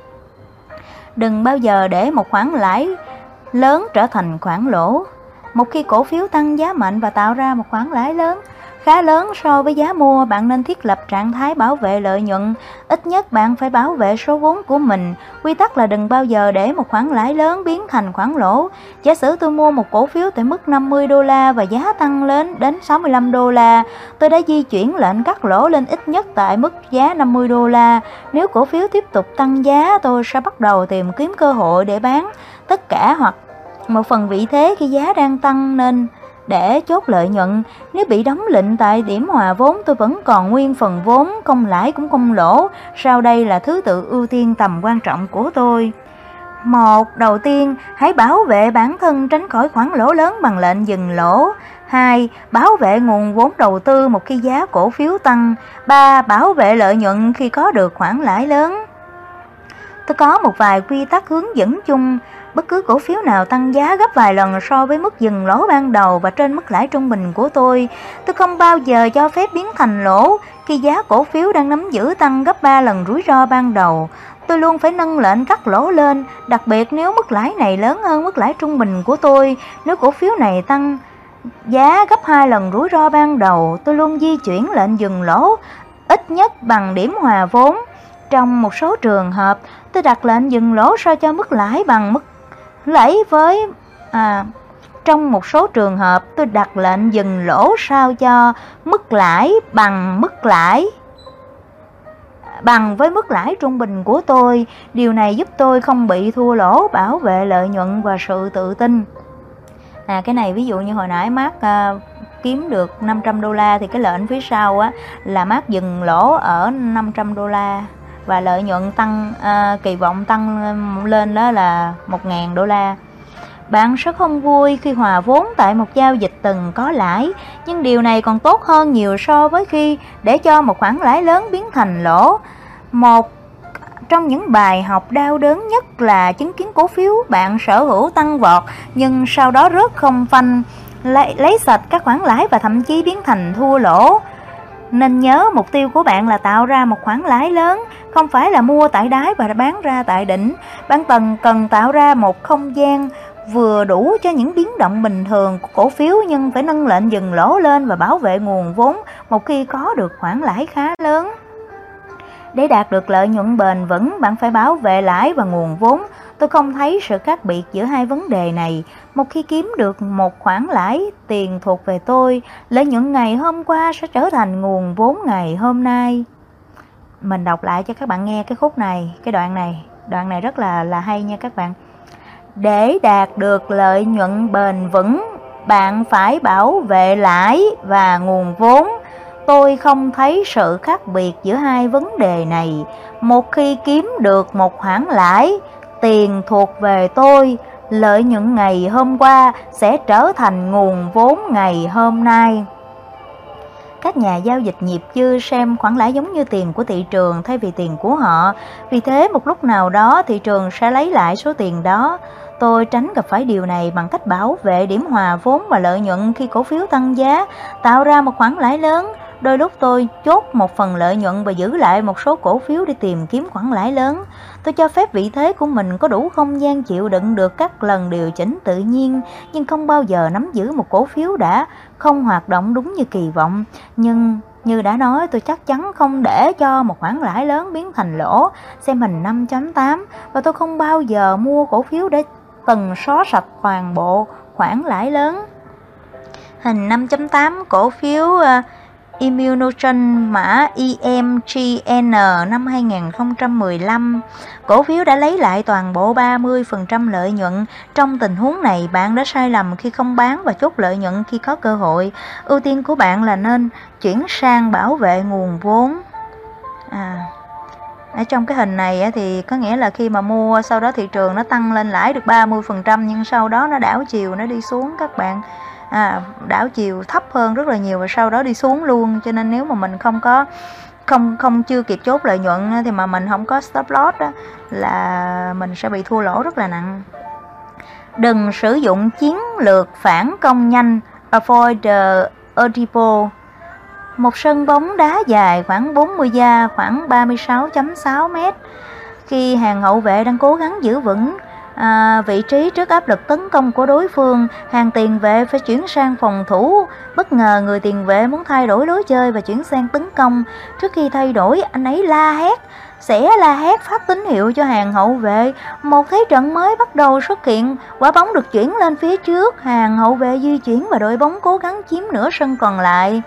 Đừng bao giờ để một khoản lãi lớn trở thành khoản lỗ. Một khi cổ phiếu tăng giá mạnh và tạo ra một khoản lãi lớn khá lớn so với giá mua, bạn nên thiết lập trạng thái bảo vệ lợi nhuận. Ít nhất bạn phải bảo vệ số vốn của mình. Quy tắc là đừng bao giờ để một khoản lãi lớn biến thành khoản lỗ. Giả sử tôi mua một cổ phiếu tại mức năm mươi đô la và giá tăng lên đến sáu mươi lăm đô la, tôi đã di chuyển lệnh cắt lỗ lên ít nhất tại mức giá năm mươi đô la. Nếu cổ phiếu tiếp tục tăng giá, tôi sẽ bắt đầu tìm kiếm cơ hội để bán tất cả hoặc một phần vị thế khi giá đang tăng nên để chốt lợi nhuận. Nếu bị đóng lệnh tại điểm hòa vốn, tôi vẫn còn nguyên phần vốn, không lãi cũng không lỗ. Sau đây là thứ tự ưu tiên tầm quan trọng của tôi. Một, đầu tiên, hãy bảo vệ bản thân tránh khỏi khoản lỗ lớn bằng lệnh dừng lỗ. Hai, bảo vệ nguồn vốn đầu tư một khi giá cổ phiếu tăng. Ba, bảo vệ lợi nhuận khi có được khoản lãi lớn. Tôi có một vài quy tắc hướng dẫn chung. Bất cứ cổ phiếu nào tăng giá gấp vài lần so với mức dừng lỗ ban đầu và trên mức lãi trung bình của tôi, tôi không bao giờ cho phép biến thành lỗ. Khi giá cổ phiếu đang nắm giữ tăng gấp ba lần rủi ro ban đầu, tôi luôn phải nâng lệnh cắt lỗ lên, đặc biệt nếu mức lãi này lớn hơn mức lãi trung bình của tôi. Nếu cổ phiếu này tăng giá gấp hai lần rủi ro ban đầu, tôi luôn di chuyển lệnh dừng lỗ ít nhất bằng điểm hòa vốn. Trong một số trường hợp, tôi đặt lệnh dừng lỗ sao cho mức lãi bằng mức lãi với à, trong một số trường hợp tôi đặt lệnh dừng lỗ sao cho mức lãi bằng mức lãi bằng với mức lãi trung bình của tôi. Điều này giúp tôi không bị thua lỗ, bảo vệ lợi nhuận và sự tự tin. À, cái này ví dụ như hồi nãy Mark à, kiếm được năm trăm đô la thì cái lệnh phía sau á là Mark dừng lỗ ở năm trăm đô la và lợi nhuận tăng à, kỳ vọng tăng lên đó là một nghìn đô la. Bạn sẽ không vui khi hòa vốn tại một giao dịch từng có lãi, nhưng điều này còn tốt hơn nhiều so với khi để cho một khoản lãi lớn biến thành lỗ. Một trong những bài học đau đớn nhất là chứng kiến cổ phiếu bạn sở hữu tăng vọt nhưng sau đó rớt không phanh, lấy, lấy sạch các khoản lãi và thậm chí biến thành thua lỗ. Nên nhớ, mục tiêu của bạn là tạo ra một khoản lãi lớn, không phải là mua tại đáy và bán ra tại đỉnh. Bạn cần cần tạo ra một không gian vừa đủ cho những biến động bình thường của cổ phiếu, nhưng phải nâng lệnh dừng lỗ lên và bảo vệ nguồn vốn một khi có được khoản lãi khá lớn. Để đạt được lợi nhuận bền vững, bạn phải bảo vệ lãi và nguồn vốn. Tôi không thấy sự khác biệt giữa hai vấn đề này. Một khi kiếm được một khoản lãi tiền thuộc về tôi, lợi nhuận ngày hôm qua sẽ trở thành nguồn vốn ngày hôm nay. Mình đọc lại cho các bạn nghe cái khúc này, cái đoạn này. Đoạn này rất là là hay nha các bạn. Để đạt được lợi nhuận bền vững, bạn phải bảo vệ lãi và nguồn vốn. Tôi không thấy sự khác biệt giữa hai vấn đề này. Một khi kiếm được một khoản lãi tiền thuộc về tôi, lợi nhuận ngày hôm qua sẽ trở thành nguồn vốn ngày hôm nay. Các nhà giao dịch nghiệp dư xem khoản lãi giống như tiền của thị trường thay vì tiền của họ. Vì thế một lúc nào đó thị trường sẽ lấy lại số tiền đó. Tôi tránh gặp phải điều này bằng cách bảo vệ điểm hòa vốn và lợi nhuận khi cổ phiếu tăng giá, tạo ra một khoản lãi lớn. Đôi lúc tôi chốt một phần lợi nhuận và giữ lại một số cổ phiếu để tìm kiếm khoản lãi lớn. Tôi cho phép vị thế của mình có đủ không gian chịu đựng được các lần điều chỉnh tự nhiên, nhưng không bao giờ nắm giữ một cổ phiếu đã không hoạt động đúng như kỳ vọng. Nhưng như đã nói, tôi chắc chắn không để cho một khoản lãi lớn biến thành lỗ. Xem hình năm chấm tám, và tôi không bao giờ mua cổ phiếu để từng xóa sạch toàn bộ khoản lãi lớn. Hình năm chấm tám, cổ phiếu uh, Immunogen mã I M G N năm hai nghìn không trăm mười lăm. Cổ phiếu đã lấy lại toàn bộ ba mươi phần trăm lợi nhuận. Trong tình huống này, bạn đã sai lầm khi không bán và chốt lợi nhuận khi có cơ hội. Ưu tiên của bạn là nên chuyển sang bảo vệ nguồn vốn. À, ở trong cái hình này thì có nghĩa là khi mà mua, sau đó thị trường nó tăng lên lãi được ba mươi phần trăm, nhưng sau đó nó đảo chiều, nó đi xuống các bạn. À, đảo chiều thấp hơn rất là nhiều và sau đó đi xuống luôn. Cho nên nếu mà mình không có không không chưa kịp chốt lợi nhuận thì mà mình không có stop loss đó, là mình sẽ bị thua lỗ rất là nặng. Đừng sử dụng chiến lược phản công nhanh, avoid the audible. Một sân bóng đá dài khoảng bốn mươi giây, khoảng ba mươi sáu phẩy sáu mét. Khi hàng hậu vệ đang cố gắng giữ vững À, vị trí trước áp lực tấn công của đối phương, hàng tiền vệ phải chuyển sang phòng thủ. Bất ngờ người tiền vệ muốn thay đổi lối chơi và chuyển sang tấn công. Trước khi thay đổi, anh ấy la hét, sẽ la hét phát tín hiệu cho hàng hậu vệ. Một thế trận mới bắt đầu xuất hiện. Quả bóng được chuyển lên phía trước, hàng hậu vệ di chuyển và đội bóng cố gắng chiếm nửa sân còn lại.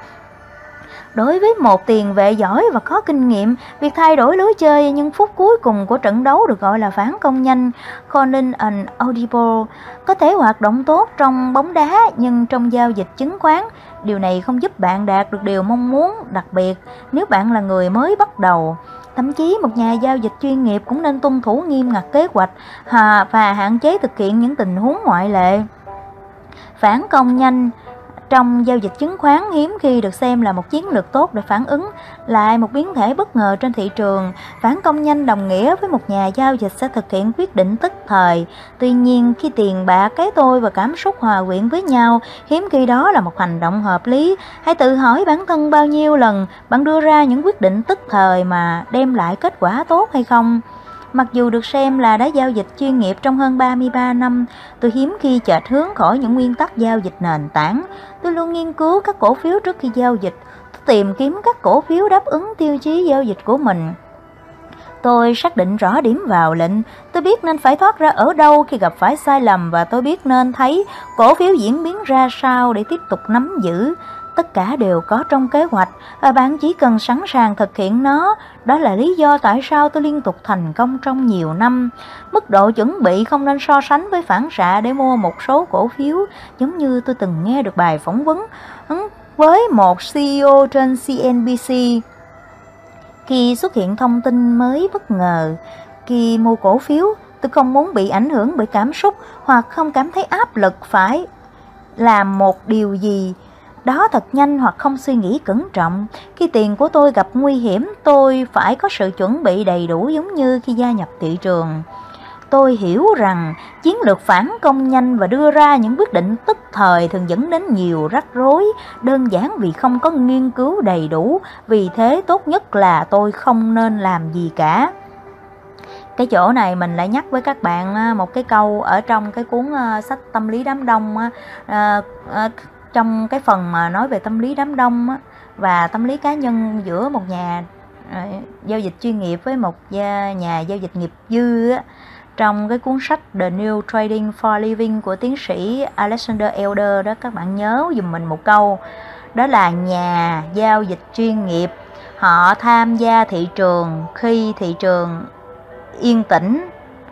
Đối với một tiền vệ giỏi và có kinh nghiệm, việc thay đổi lối chơi những phút cuối cùng của trận đấu được gọi là phản công nhanh, calling an audible. Có thể hoạt động tốt trong bóng đá, nhưng trong giao dịch chứng khoán, điều này không giúp bạn đạt được điều mong muốn, đặc biệt nếu bạn là người mới bắt đầu. Thậm chí một nhà giao dịch chuyên nghiệp cũng nên tuân thủ nghiêm ngặt kế hoạch và hạn chế thực hiện những tình huống ngoại lệ. Phản công nhanh Trong giao dịch chứng khoán, hiếm khi được xem là một chiến lược tốt để phản ứng lại một biến thể bất ngờ trên thị trường. Phản công nhanh đồng nghĩa với một nhà giao dịch sẽ thực hiện quyết định tức thời. Tuy nhiên, khi tiền bạc, cái tôi và cảm xúc hòa quyện với nhau, hiếm khi đó là một hành động hợp lý. Hãy tự hỏi bản thân bao nhiêu lần bạn đưa ra những quyết định tức thời mà đem lại kết quả tốt hay không? Mặc dù được xem là đã giao dịch chuyên nghiệp trong hơn ba mươi ba năm, tôi hiếm khi chệch hướng khỏi những nguyên tắc giao dịch nền tảng. Tôi luôn nghiên cứu các cổ phiếu trước khi giao dịch. Tôi tìm kiếm các cổ phiếu đáp ứng tiêu chí giao dịch của mình. Tôi xác định rõ điểm vào lệnh. Tôi biết nên phải thoát ra ở đâu khi gặp phải sai lầm, và tôi biết nên thấy cổ phiếu diễn biến ra sao để tiếp tục nắm giữ. Tất cả đều có trong kế hoạch và bạn chỉ cần sẵn sàng thực hiện nó. Đó là lý do tại sao tôi liên tục thành công trong nhiều năm. Mức độ chuẩn bị không nên so sánh với phản xạ để mua một số cổ phiếu. Giống như tôi từng nghe được bài phỏng vấn với một xê e ô trên xê en bê xê. Khi xuất hiện thông tin mới bất ngờ, khi mua cổ phiếu, tôi không muốn bị ảnh hưởng bởi cảm xúc hoặc không cảm thấy áp lực phải làm một điều gì đó thật nhanh hoặc không suy nghĩ cẩn trọng. Khi tiền của tôi gặp nguy hiểm, tôi phải có sự chuẩn bị đầy đủ giống như khi gia nhập thị trường. Tôi hiểu rằng chiến lược phản công nhanh và đưa ra những quyết định tức thời thường dẫn đến nhiều rắc rối, đơn giản vì không có nghiên cứu đầy đủ. Vì thế tốt nhất là tôi không nên làm gì cả. Cái chỗ này mình lại nhắc với các bạn một cái câu ở trong cái cuốn sách Tâm lý đám đông, trong cái phần mà nói về tâm lý đám đông và tâm lý cá nhân giữa một nhà giao dịch chuyên nghiệp với một nhà giao dịch nghiệp dư. Trong cái cuốn sách The New Trading for Living của tiến sĩ Alexander Elder đó, các bạn nhớ dùm mình một câu. Đó là nhà giao dịch chuyên nghiệp, họ tham gia thị trường khi thị trường yên tĩnh,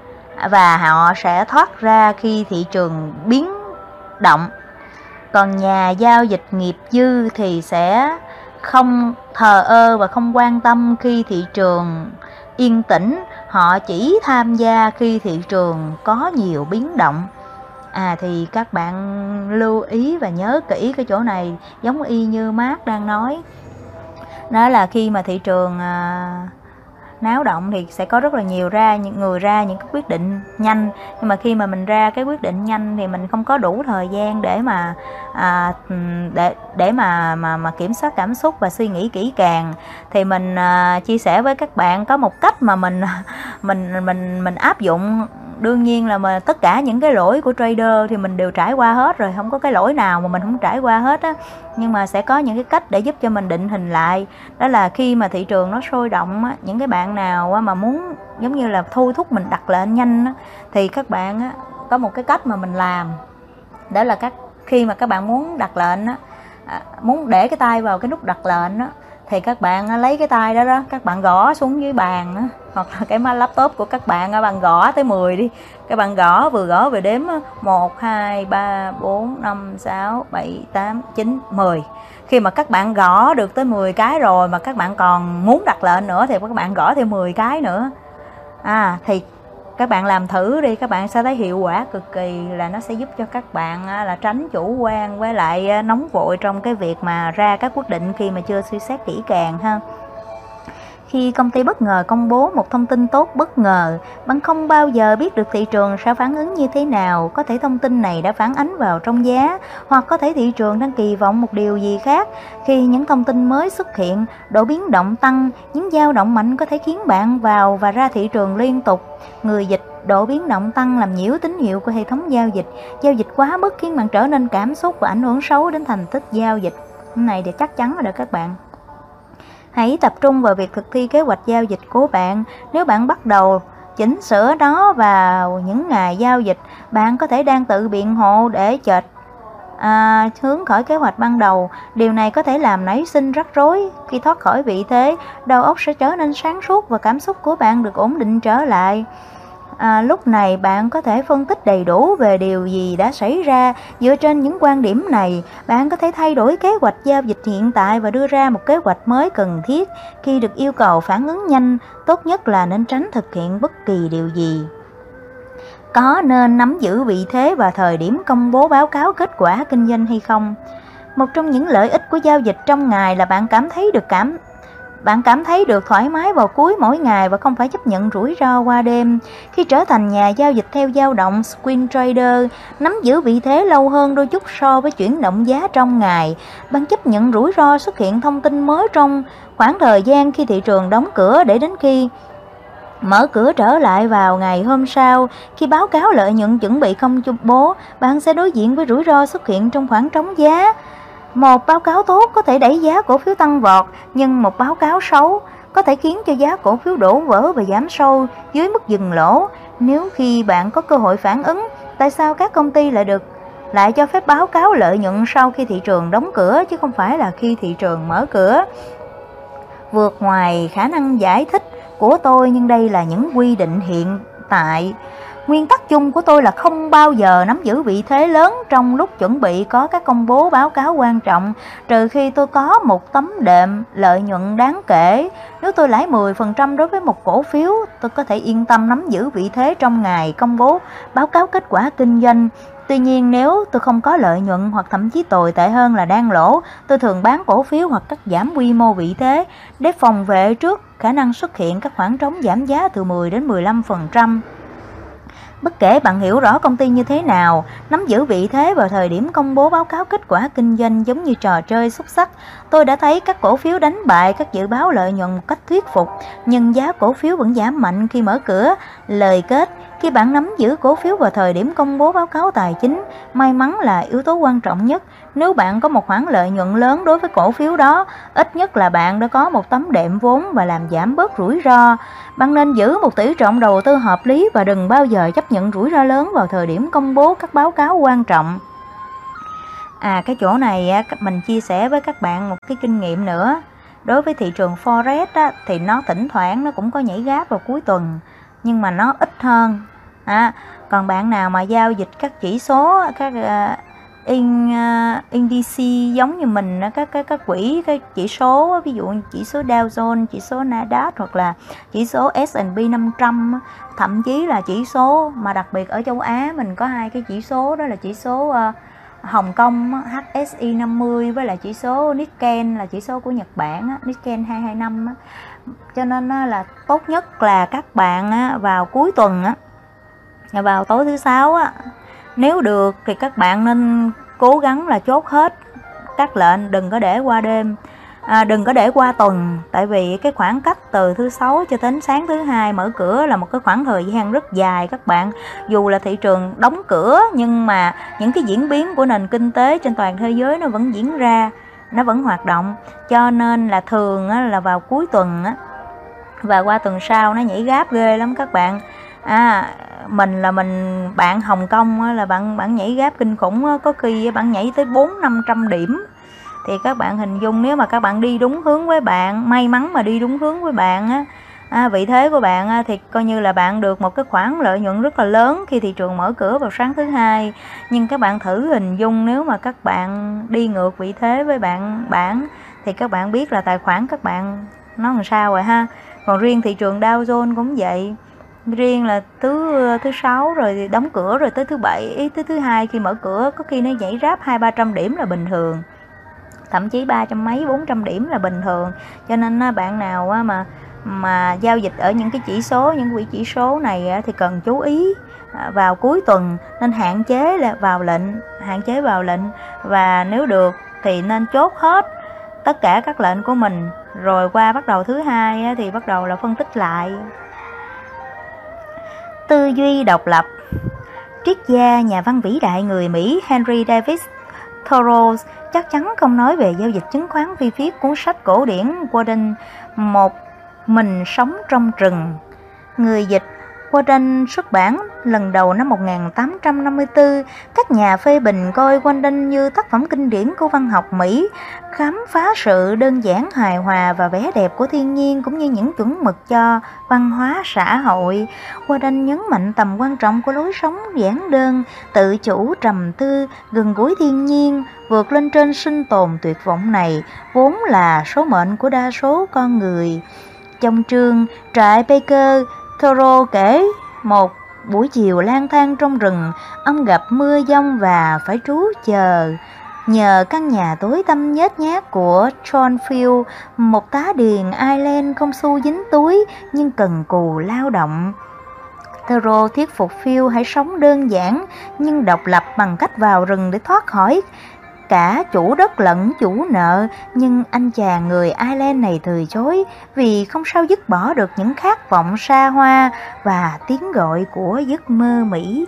và họ sẽ thoát ra khi thị trường biến động. Còn nhà giao dịch nghiệp dư thì sẽ không thờ ơ và không quan tâm khi thị trường yên tĩnh, họ chỉ tham gia khi thị trường có nhiều biến động. À thì các bạn lưu ý và nhớ kỹ cái chỗ này, giống y như Mark đang nói. Đó là khi mà thị trường à, náo động thì sẽ có rất là nhiều ra những người ra những cái quyết định nhanh, nhưng mà khi mà mình ra cái quyết định nhanh thì mình không có đủ thời gian để mà à, để để mà mà mà kiểm soát cảm xúc và suy nghĩ kỹ càng. Thì mình à, chia sẻ với các bạn có một cách mà mình mình mình mình áp dụng. Đương nhiên là mà tất cả những cái lỗi của trader thì mình đều trải qua hết rồi, không có cái lỗi nào mà mình không trải qua hết á. Nhưng mà sẽ có những cái cách để giúp cho mình định hình lại. Đó là khi mà thị trường nó sôi động á, những cái bạn nào á, mà muốn giống như là thôi thúc mình đặt lệnh nhanh á, thì các bạn á, có một cái cách mà mình làm. Đó là các khi mà các bạn muốn đặt lệnh á, à, muốn để cái tay vào cái nút đặt lệnh á, thì các bạn lấy cái tay đó đó, các bạn gõ xuống dưới bàn á, hoặc là cái máy laptop của các bạn, bạn gõ tới mười đi. Các bạn gõ vừa gõ vừa đếm một, hai, ba, bốn, năm, sáu, bảy, tám, chín, mười. Khi mà các bạn gõ được tới mười cái rồi mà các bạn còn muốn đặt lệnh nữa thì các bạn gõ thêm mười cái nữa. À thì các bạn làm thử đi, các bạn sẽ thấy hiệu quả cực kỳ, là nó sẽ giúp cho các bạn là tránh chủ quan với lại nóng vội trong cái việc mà ra các quyết định khi mà chưa suy xét kỹ càng ha. Khi công ty bất ngờ công bố một thông tin tốt bất ngờ, bạn không bao giờ biết được thị trường sẽ phản ứng như thế nào. Có thể thông tin này đã phản ánh vào trong giá, hoặc có thể thị trường đang kỳ vọng một điều gì khác. Khi những thông tin mới xuất hiện, độ biến động tăng, những dao động mạnh có thể khiến bạn vào và ra thị trường liên tục. Người dịch, độ biến động tăng làm nhiễu tín hiệu của hệ thống giao dịch. Giao dịch quá mức khiến bạn trở nên cảm xúc và ảnh hưởng xấu đến thành tích giao dịch. Cái này thì chắc chắn rồi đó các bạn. Hãy tập trung vào việc thực thi kế hoạch giao dịch của bạn. Nếu bạn bắt đầu chỉnh sửa nó vào những ngày giao dịch, bạn có thể đang tự biện hộ để chệch à, hướng khỏi kế hoạch ban đầu. Điều này có thể làm nảy sinh rắc rối. Khi thoát khỏi vị thế, đầu óc sẽ trở nên sáng suốt và cảm xúc của bạn được ổn định trở lại. À, lúc này bạn có thể phân tích đầy đủ về điều gì đã xảy ra. Dựa trên những quan điểm này, bạn có thể thay đổi kế hoạch giao dịch hiện tại và đưa ra một kế hoạch mới cần thiết. Khi được yêu cầu phản ứng nhanh, tốt nhất là nên tránh thực hiện bất kỳ điều gì. Có nên nắm giữ vị thế và thời điểm công bố báo cáo kết quả kinh doanh hay không? Một trong những lợi ích của giao dịch trong ngày là bạn cảm thấy được cảm Bạn cảm thấy được thoải mái vào cuối mỗi ngày và không phải chấp nhận rủi ro qua đêm. Khi trở thành nhà giao dịch theo dao động swing trader, nắm giữ vị thế lâu hơn đôi chút so với chuyển động giá trong ngày. Bạn chấp nhận rủi ro xuất hiện thông tin mới trong khoảng thời gian khi thị trường đóng cửa, để đến khi mở cửa trở lại vào ngày hôm sau, khi báo cáo lợi nhuận chuẩn bị công bố, bạn sẽ đối diện với rủi ro xuất hiện trong khoảng trống giá. Một báo cáo tốt có thể đẩy giá cổ phiếu tăng vọt, nhưng một báo cáo xấu có thể khiến cho giá cổ phiếu đổ vỡ và giảm sâu dưới mức dừng lỗ. Nếu khi bạn có cơ hội phản ứng, tại sao các công ty lại được lại cho phép báo cáo lợi nhuận sau khi thị trường đóng cửa chứ không phải là khi thị trường mở cửa? Vượt ngoài khả năng giải thích của tôi, nhưng đây là những quy định hiện tại. Nguyên tắc chung của tôi là không bao giờ nắm giữ vị thế lớn trong lúc chuẩn bị có các công bố báo cáo quan trọng, trừ khi tôi có một tấm đệm lợi nhuận đáng kể. Nếu tôi lãi mười phần trăm đối với một cổ phiếu, tôi có thể yên tâm nắm giữ vị thế trong ngày công bố báo cáo kết quả kinh doanh. Tuy nhiên, nếu tôi không có lợi nhuận hoặc thậm chí tồi tệ hơn là đang lỗ, tôi thường bán cổ phiếu hoặc cắt giảm quy mô vị thế để phòng vệ trước khả năng xuất hiện các khoảng trống giảm giá từ mười đến mười lăm phần trăm. Bất kể bạn hiểu rõ công ty như thế nào, nắm giữ vị thế vào thời điểm công bố báo cáo kết quả kinh doanh giống như trò chơi xúc xắc. Tôi đã thấy các cổ phiếu đánh bại các dự báo lợi nhuận một cách thuyết phục, nhưng giá cổ phiếu vẫn giảm mạnh khi mở cửa. Lời kết: khi bạn nắm giữ cổ phiếu vào thời điểm công bố báo cáo tài chính, may mắn là yếu tố quan trọng nhất. Nếu bạn có một khoản lợi nhuận lớn đối với cổ phiếu đó, ít nhất là bạn đã có một tấm đệm vốn và làm giảm bớt rủi ro. Bạn nên giữ một tỷ trọng đầu tư hợp lý và đừng bao giờ chấp nhận rủi ro lớn vào thời điểm công bố các báo cáo quan trọng. À, cái chỗ này mình chia sẻ với các bạn một cái kinh nghiệm nữa. Đối với thị trường Forex á, thì nó thỉnh thoảng nó cũng có nhảy gáp vào cuối tuần, nhưng mà nó ít hơn. À, còn bạn nào mà giao dịch các chỉ số, các uh, in, uh, indice giống như mình, các các các quỹ, các chỉ số, ví dụ chỉ số Dow Jones, chỉ số Nasdaq hoặc là chỉ số S and P năm trăm, thậm chí là chỉ số mà đặc biệt ở châu Á mình có hai cái chỉ số, đó là chỉ số uh, Hồng Kông H S I năm mươi với là chỉ số Nikkei là chỉ số của Nhật Bản, Nikkei hai hai năm. Cho nên là tốt nhất là các bạn vào cuối tuần, vào tối thứ sáu, nếu được thì các bạn nên cố gắng là chốt hết các lệnh, đừng có để qua đêm, à, đừng có để qua tuần. Tại vì cái khoảng cách từ thứ sáu cho đến sáng thứ hai mở cửa là một cái khoảng thời gian rất dài các bạn. Dù là thị trường đóng cửa nhưng mà những cái diễn biến của nền kinh tế trên toàn thế giới nó vẫn diễn ra, nó vẫn hoạt động. Cho nên là thường là vào cuối tuần và qua tuần sau nó nhảy gáp ghê lắm các bạn. À, mình là mình bạn Hồng Kông là bạn bạn nhảy gáp kinh khủng, có khi bạn nhảy tới bốn năm trăm điểm. Thì các bạn hình dung, nếu mà các bạn đi đúng hướng với bạn, may mắn mà đi đúng hướng với bạn á, à, vị thế của bạn á, thì coi như là bạn được một cái khoản lợi nhuận rất là lớn khi thị trường mở cửa vào sáng thứ hai. Nhưng các bạn thử hình dung, nếu mà các bạn đi ngược vị thế với bạn bản thì các bạn biết là tài khoản các bạn nó làm sao rồi ha. Còn riêng thị trường Dow Jones cũng vậy, riêng là thứ thứ sáu rồi đóng cửa rồi tới thứ bảy, tới thứ hai khi mở cửa có khi nó nhảy ráp hai ba trăm điểm là bình thường, thậm chí ba trăm mấy bốn trăm điểm là bình thường. Cho nên bạn nào mà mà giao dịch ở những cái chỉ số, những quỹ chỉ số này thì cần chú ý vào cuối tuần, nên hạn chế là vào lệnh, hạn chế vào lệnh và nếu được thì nên chốt hết tất cả các lệnh của mình, rồi qua bắt đầu thứ hai thì bắt đầu là phân tích lại. Tư duy độc lập. Triết gia, nhà văn vĩ đại người Mỹ Henry David Thoreau chắc chắn không nói về giao dịch chứng khoán khi viết cuốn sách cổ điển Walden Một Mình Sống Trong Rừng. Người dịch Walden xuất bản lần đầu năm một nghìn tám trăm năm mươi tư. Các nhà phê bình coi Walden như tác phẩm kinh điển của văn học Mỹ, khám phá sự đơn giản, hài hòa và vẻ đẹp của thiên nhiên cũng như những chuẩn mực cho văn hóa xã hội. Walden nhấn mạnh tầm quan trọng của lối sống giản đơn, tự chủ, trầm tư, gần gũi thiên nhiên. Vượt lên trên sinh tồn tuyệt vọng này vốn là số mệnh của đa số con người. Trong chương Trại Baker, Thoreau kể một buổi chiều lang thang trong rừng, ông gặp mưa giông và phải trú chờ Nhờ căn nhà tối tăm nhếch nhác của John Field, một tá điền Ireland không xu dính túi nhưng cần cù lao động, Thoreau thuyết phục Phil hãy sống đơn giản nhưng độc lập bằng cách vào rừng để thoát khỏi cả chủ đất lẫn chủ nợ, nhưng anh chàng người Ireland này từ chối vì không sao dứt bỏ được những khát vọng xa hoa và tiếng gọi của giấc mơ Mỹ.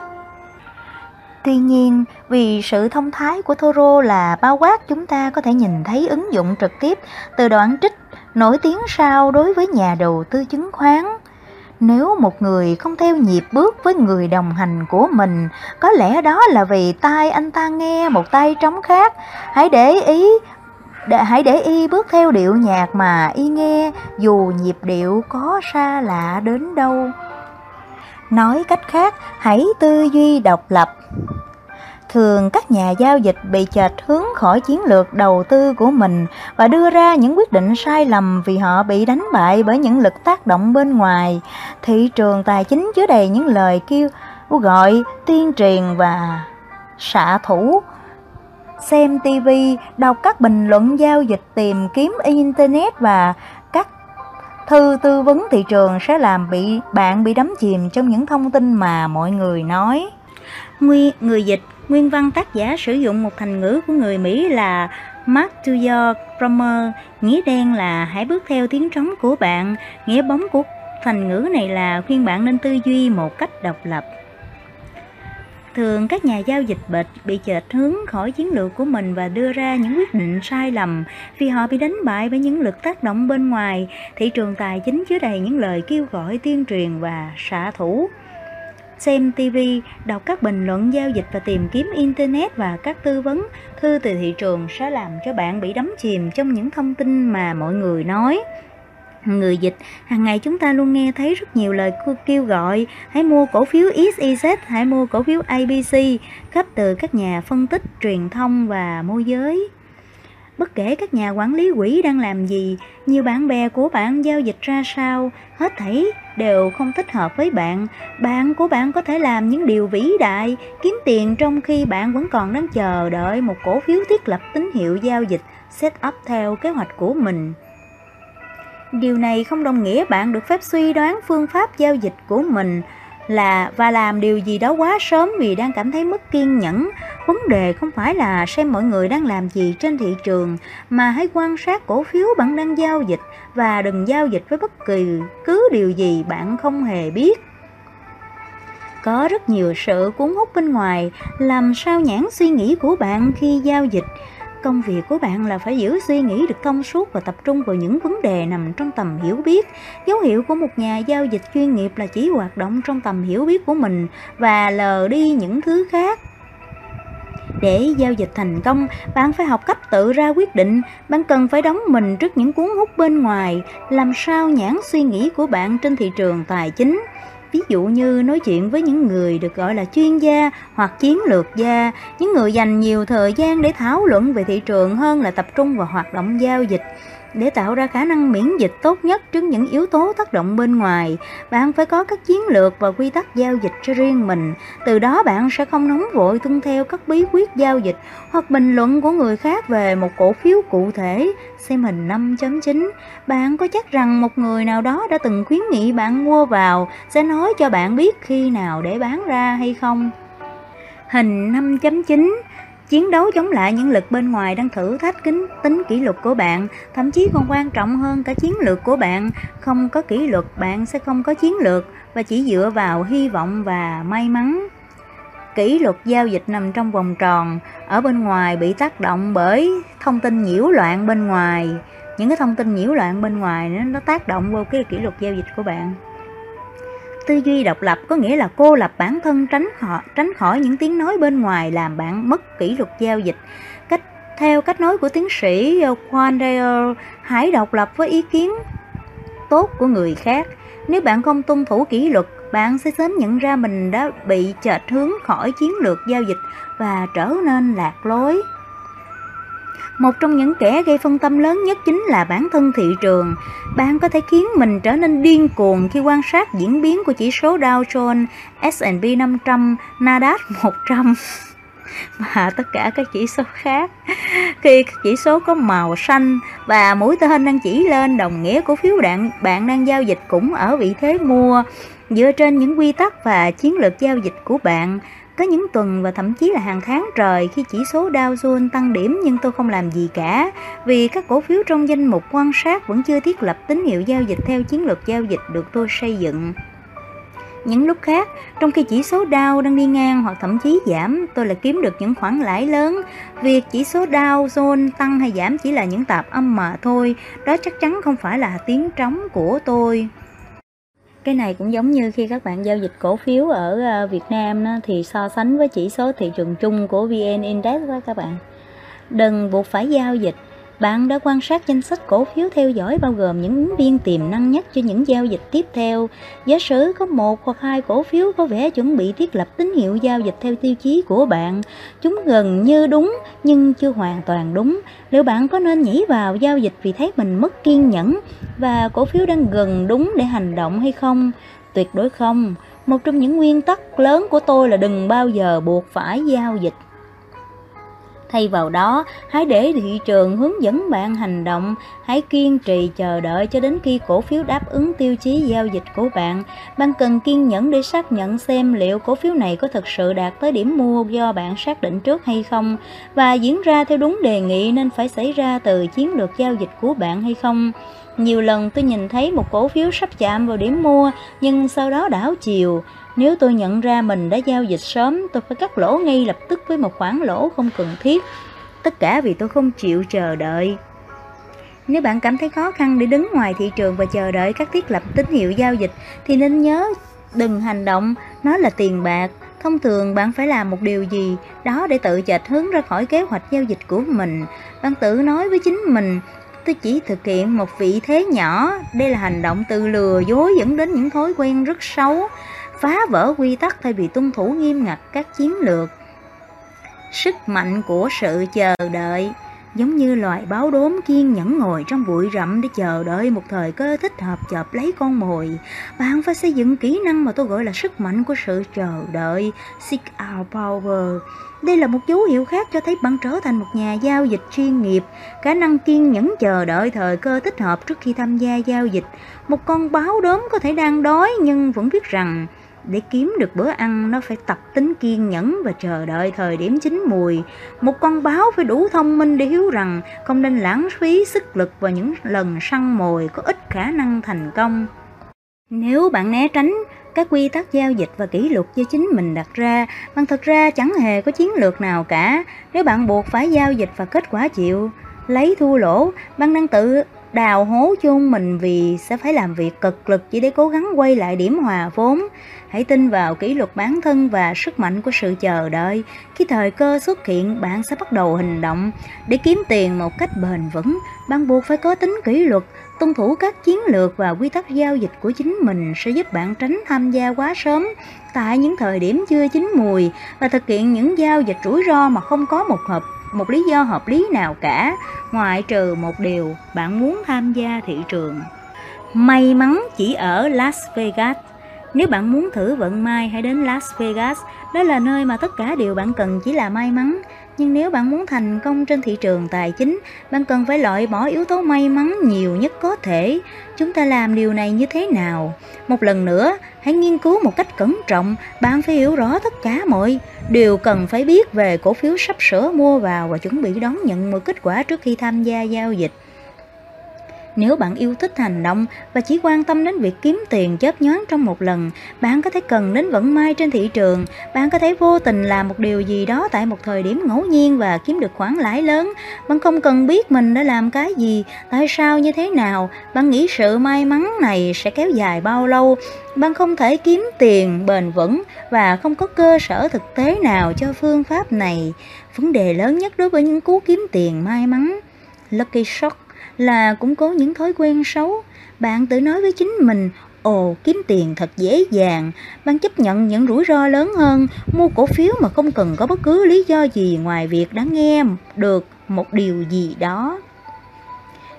Tuy nhiên, vì sự thông thái của Thoreau là bao quát, chúng ta có thể nhìn thấy ứng dụng trực tiếp từ đoạn trích nổi tiếng sau đối với nhà đầu tư chứng khoán. Nếu một người không theo nhịp bước với người đồng hành của mình, có lẽ đó là vì tai anh ta nghe một tai trống khác. Hãy để ý, để, hãy để y bước theo điệu nhạc mà y nghe, dù nhịp điệu có xa lạ đến đâu. Nói cách khác, hãy tư duy độc lập. Thường các nhà giao dịch bị chệch hướng khỏi chiến lược đầu tư của mình và đưa ra những quyết định sai lầm vì họ bị đánh bại bởi những lực tác động bên ngoài. Thị trường tài chính chứa đầy những lời kêu gọi, tuyên truyền và xạ thủ. Xem ti vi, đọc các bình luận giao dịch, tìm kiếm Internet và các thư tư vấn thị trường sẽ làm bị bạn bị đắm chìm trong những thông tin mà mọi người nói. Nguyên, người dịch, nguyên văn tác giả sử dụng một thành ngữ của người Mỹ là Mark to your drummer, nghĩa đen là hãy bước theo tiếng trống của bạn. Nghĩa bóng của thành ngữ này là khuyên bạn nên tư duy một cách độc lập. Thường các nhà giao dịch bệt bị chệch hướng khỏi chiến lược của mình và đưa ra những quyết định sai lầm vì họ bị đánh bại bởi những lực tác động bên ngoài. Thị trường tài chính chứa đầy những lời kêu gọi, tuyên truyền và xạ thủ. Xem ti vi, đọc các bình luận giao dịch và tìm kiếm Internet và các tư vấn, thư từ thị trường sẽ làm cho bạn bị đắm chìm trong những thông tin mà mọi người nói. Người dịch, hàng ngày chúng ta luôn nghe thấy rất nhiều lời kêu gọi, hãy mua cổ phiếu ích i zét, hãy mua cổ phiếu a bê xê, khắp từ các nhà phân tích, truyền thông và môi giới. Bất kể các nhà quản lý quỹ đang làm gì, nhiều bạn bè của bạn giao dịch ra sao, hết thảy đều không thích hợp với bạn. Bạn của bạn có thể làm những điều vĩ đại, kiếm tiền trong khi bạn vẫn còn đang chờ đợi một cổ phiếu thiết lập tín hiệu giao dịch, set up theo kế hoạch của mình. Điều này không đồng nghĩa bạn được phép suy đoán phương pháp giao dịch của mình là và làm điều gì đó quá sớm vì đang cảm thấy mất kiên nhẫn. Vấn đề không phải là xem mọi người đang làm gì trên thị trường, mà hãy quan sát cổ phiếu bạn đang giao dịch và đừng giao dịch với bất kỳ cứ điều gì bạn không hề biết. Có rất nhiều sự cuốn hút bên ngoài làm sao nhãn suy nghĩ của bạn khi giao dịch. Công việc của bạn là phải giữ suy nghĩ được thông suốt và tập trung vào những vấn đề nằm trong tầm hiểu biết. Dấu hiệu của một nhà giao dịch chuyên nghiệp là chỉ hoạt động trong tầm hiểu biết của mình và lờ đi những thứ khác. Để giao dịch thành công, bạn phải học cách tự ra quyết định. Bạn cần phải đóng mình trước những cuốn hút bên ngoài, làm sao nhãn suy nghĩ của bạn trên thị trường tài chính. Ví dụ như nói chuyện với những người được gọi là chuyên gia hoặc chiến lược gia, những người dành nhiều thời gian để thảo luận về thị trường hơn là tập trung vào hoạt động giao dịch. Để tạo ra khả năng miễn dịch tốt nhất trước những yếu tố tác động bên ngoài, bạn phải có các chiến lược và quy tắc giao dịch cho riêng mình. Từ đó bạn sẽ không nóng vội tuân theo các bí quyết giao dịch hoặc bình luận của người khác về một cổ phiếu cụ thể. Xem hình năm chấm chín. Bạn có chắc rằng một người nào đó đã từng khuyến nghị bạn mua vào sẽ nói cho bạn biết khi nào để bán ra hay không? Hình năm chấm chín. Chiến đấu chống lại những lực bên ngoài đang thử thách kính tính kỷ luật của bạn, thậm chí còn quan trọng hơn cả chiến lược của bạn. Không có kỷ luật, bạn sẽ không có chiến lược và chỉ dựa vào hy vọng và may mắn. Kỷ luật giao dịch nằm trong vòng tròn, ở bên ngoài bị tác động bởi thông tin nhiễu loạn bên ngoài. Những cái thông tin nhiễu loạn bên ngoài nó, nó tác động vào cái kỷ luật giao dịch của bạn. Tư duy độc lập có nghĩa là cô lập bản thân, tránh khỏi, tránh khỏi những tiếng nói bên ngoài làm bạn mất kỷ luật giao dịch. Cách Theo cách nói của tiến sĩ Juan Dyer, hãy độc lập với ý kiến tốt của người khác. Nếu bạn không tuân thủ kỷ luật, bạn sẽ sớm nhận ra mình đã bị chệch hướng khỏi chiến lược giao dịch và trở nên lạc lối. Một trong những kẻ gây phân tâm lớn nhất chính là bản thân thị trường. Bạn có thể khiến mình trở nên điên cuồng khi quan sát diễn biến của chỉ số Dow Jones, S and P năm trăm, Nasdaq một trăm và tất cả các chỉ số khác. Khi các chỉ số có màu xanh và mũi tên đang chỉ lên, đồng nghĩa cổ phiếu bạn, bạn đang giao dịch cũng ở vị thế mua. Dựa trên những quy tắc và chiến lược giao dịch của bạn, có những tuần và thậm chí là hàng tháng trời khi chỉ số Dow Jones tăng điểm nhưng tôi không làm gì cả, vì các cổ phiếu trong danh mục quan sát vẫn chưa thiết lập tín hiệu giao dịch theo chiến lược giao dịch được tôi xây dựng. Những lúc khác, trong khi chỉ số Dow đang đi ngang hoặc thậm chí giảm, tôi lại kiếm được những khoản lãi lớn. Việc chỉ số Dow Jones tăng hay giảm chỉ là những tạp âm mà thôi, đó chắc chắn không phải là tiếng trống của tôi. Cái này cũng giống như khi các bạn giao dịch cổ phiếu ở Việt Nam đó, thì so sánh với chỉ số thị trường chung của vê en Index đó các bạn. Đừng buộc phải giao dịch. Bạn đã quan sát danh sách cổ phiếu theo dõi bao gồm những ứng viên tiềm năng nhất cho những giao dịch tiếp theo. Giả sử có một hoặc hai cổ phiếu có vẻ chuẩn bị thiết lập tín hiệu giao dịch theo tiêu chí của bạn. Chúng gần như đúng nhưng chưa hoàn toàn đúng. Liệu bạn có nên nhảy vào giao dịch vì thấy mình mất kiên nhẫn và cổ phiếu đang gần đúng để hành động hay không? Tuyệt đối không. Một trong những nguyên tắc lớn của tôi là đừng bao giờ buộc phải giao dịch. Thay vào đó, hãy để thị trường hướng dẫn bạn hành động. Hãy kiên trì chờ đợi cho đến khi cổ phiếu đáp ứng tiêu chí giao dịch của bạn. Bạn cần kiên nhẫn để xác nhận xem liệu cổ phiếu này có thực sự đạt tới điểm mua do bạn xác định trước hay không, và diễn ra theo đúng đề nghị nên phải xảy ra từ chiến lược giao dịch của bạn hay không. Nhiều lần tôi nhìn thấy một cổ phiếu sắp chạm vào điểm mua nhưng sau đó đảo chiều. Nếu tôi nhận ra mình đã giao dịch sớm, tôi phải cắt lỗ ngay lập tức với một khoản lỗ không cần thiết. Tất cả vì tôi không chịu chờ đợi. Nếu bạn cảm thấy khó khăn để đứng ngoài thị trường và chờ đợi các thiết lập tín hiệu giao dịch, thì nên nhớ đừng hành động, nó là tiền bạc. Thông thường bạn phải làm một điều gì đó để tự chệch hướng ra khỏi kế hoạch giao dịch của mình. Bạn tự nói với chính mình, tôi chỉ thực hiện một vị thế nhỏ. Đây là hành động tự lừa dối dẫn đến những thói quen rất xấu, phá vỡ quy tắc thay vì tuân thủ nghiêm ngặt các chiến lược. Sức mạnh của sự chờ đợi, giống như loài báo đốm kiên nhẫn ngồi trong bụi rậm để chờ đợi một thời cơ thích hợp chộp lấy con mồi. Bạn phải xây dựng kỹ năng mà tôi gọi là sức mạnh của sự chờ đợi, seek out power. Đây là một dấu hiệu khác cho thấy bạn trở thành một nhà giao dịch chuyên nghiệp. Khả năng kiên nhẫn chờ đợi thời cơ thích hợp trước khi tham gia giao dịch. Một con báo đốm có thể đang đói nhưng vẫn biết rằng để kiếm được bữa ăn nó phải tập tính kiên nhẫn và chờ đợi thời điểm chín mùi. Một con báo phải đủ thông minh để hiểu rằng không nên lãng phí sức lực vào những lần săn mồi có ít khả năng thành công. Nếu bạn né tránh các quy tắc giao dịch và kỷ luật do chính mình đặt ra, bạn thực ra chẳng hề có chiến lược nào cả. Nếu bạn buộc phải giao dịch và kết quả chịu lấy thua lỗ, bạn đang tự đào hố chôn mình vì sẽ phải làm việc cực lực chỉ để cố gắng quay lại điểm hòa vốn. Hãy tin vào kỷ luật bản thân và sức mạnh của sự chờ đợi. Khi thời cơ xuất hiện, bạn sẽ bắt đầu hành động. Để kiếm tiền một cách bền vững, bạn buộc phải có tính kỷ luật. Tuân thủ các chiến lược và quy tắc giao dịch của chính mình sẽ giúp bạn tránh tham gia quá sớm tại những thời điểm chưa chín mùi và thực hiện những giao dịch rủi ro mà không có một hợp một lý do hợp lý nào cả, ngoại trừ một điều, bạn muốn tham gia thị trường. May mắn chỉ ở Las Vegas. Nếu bạn muốn thử vận may, hãy đến Las Vegas. Đó là nơi mà tất cả điều bạn cần chỉ là may mắn. Nhưng nếu bạn muốn thành công trên thị trường tài chính, bạn cần phải loại bỏ yếu tố may mắn nhiều nhất có thể. Chúng ta làm điều này như thế nào? Một lần nữa, hãy nghiên cứu một cách cẩn trọng. Bạn phải hiểu rõ tất cả mọi điều cần phải biết về cổ phiếu sắp sửa mua vào và chuẩn bị đón nhận một kết quả trước khi tham gia giao dịch. Nếu bạn yêu thích hành động và chỉ quan tâm đến việc kiếm tiền chớp nhoáng trong một lần, bạn có thể cần đến vận may trên thị trường. Bạn có thể vô tình làm một điều gì đó tại một thời điểm ngẫu nhiên và kiếm được khoản lãi lớn. Bạn không cần biết mình đã làm cái gì, tại sao, như thế nào. Bạn nghĩ sự may mắn này sẽ kéo dài bao lâu? Bạn không thể kiếm tiền bền vững và không có cơ sở thực tế nào cho phương pháp này. Vấn đề lớn nhất đối với những cú kiếm tiền may mắn, Lucky Shot, là củng cố những thói quen xấu. Bạn tự nói với chính mình, ồ, kiếm tiền thật dễ dàng. Bạn chấp nhận những rủi ro lớn hơn, mua cổ phiếu mà không cần có bất cứ lý do gì ngoài việc đã nghe được một điều gì đó.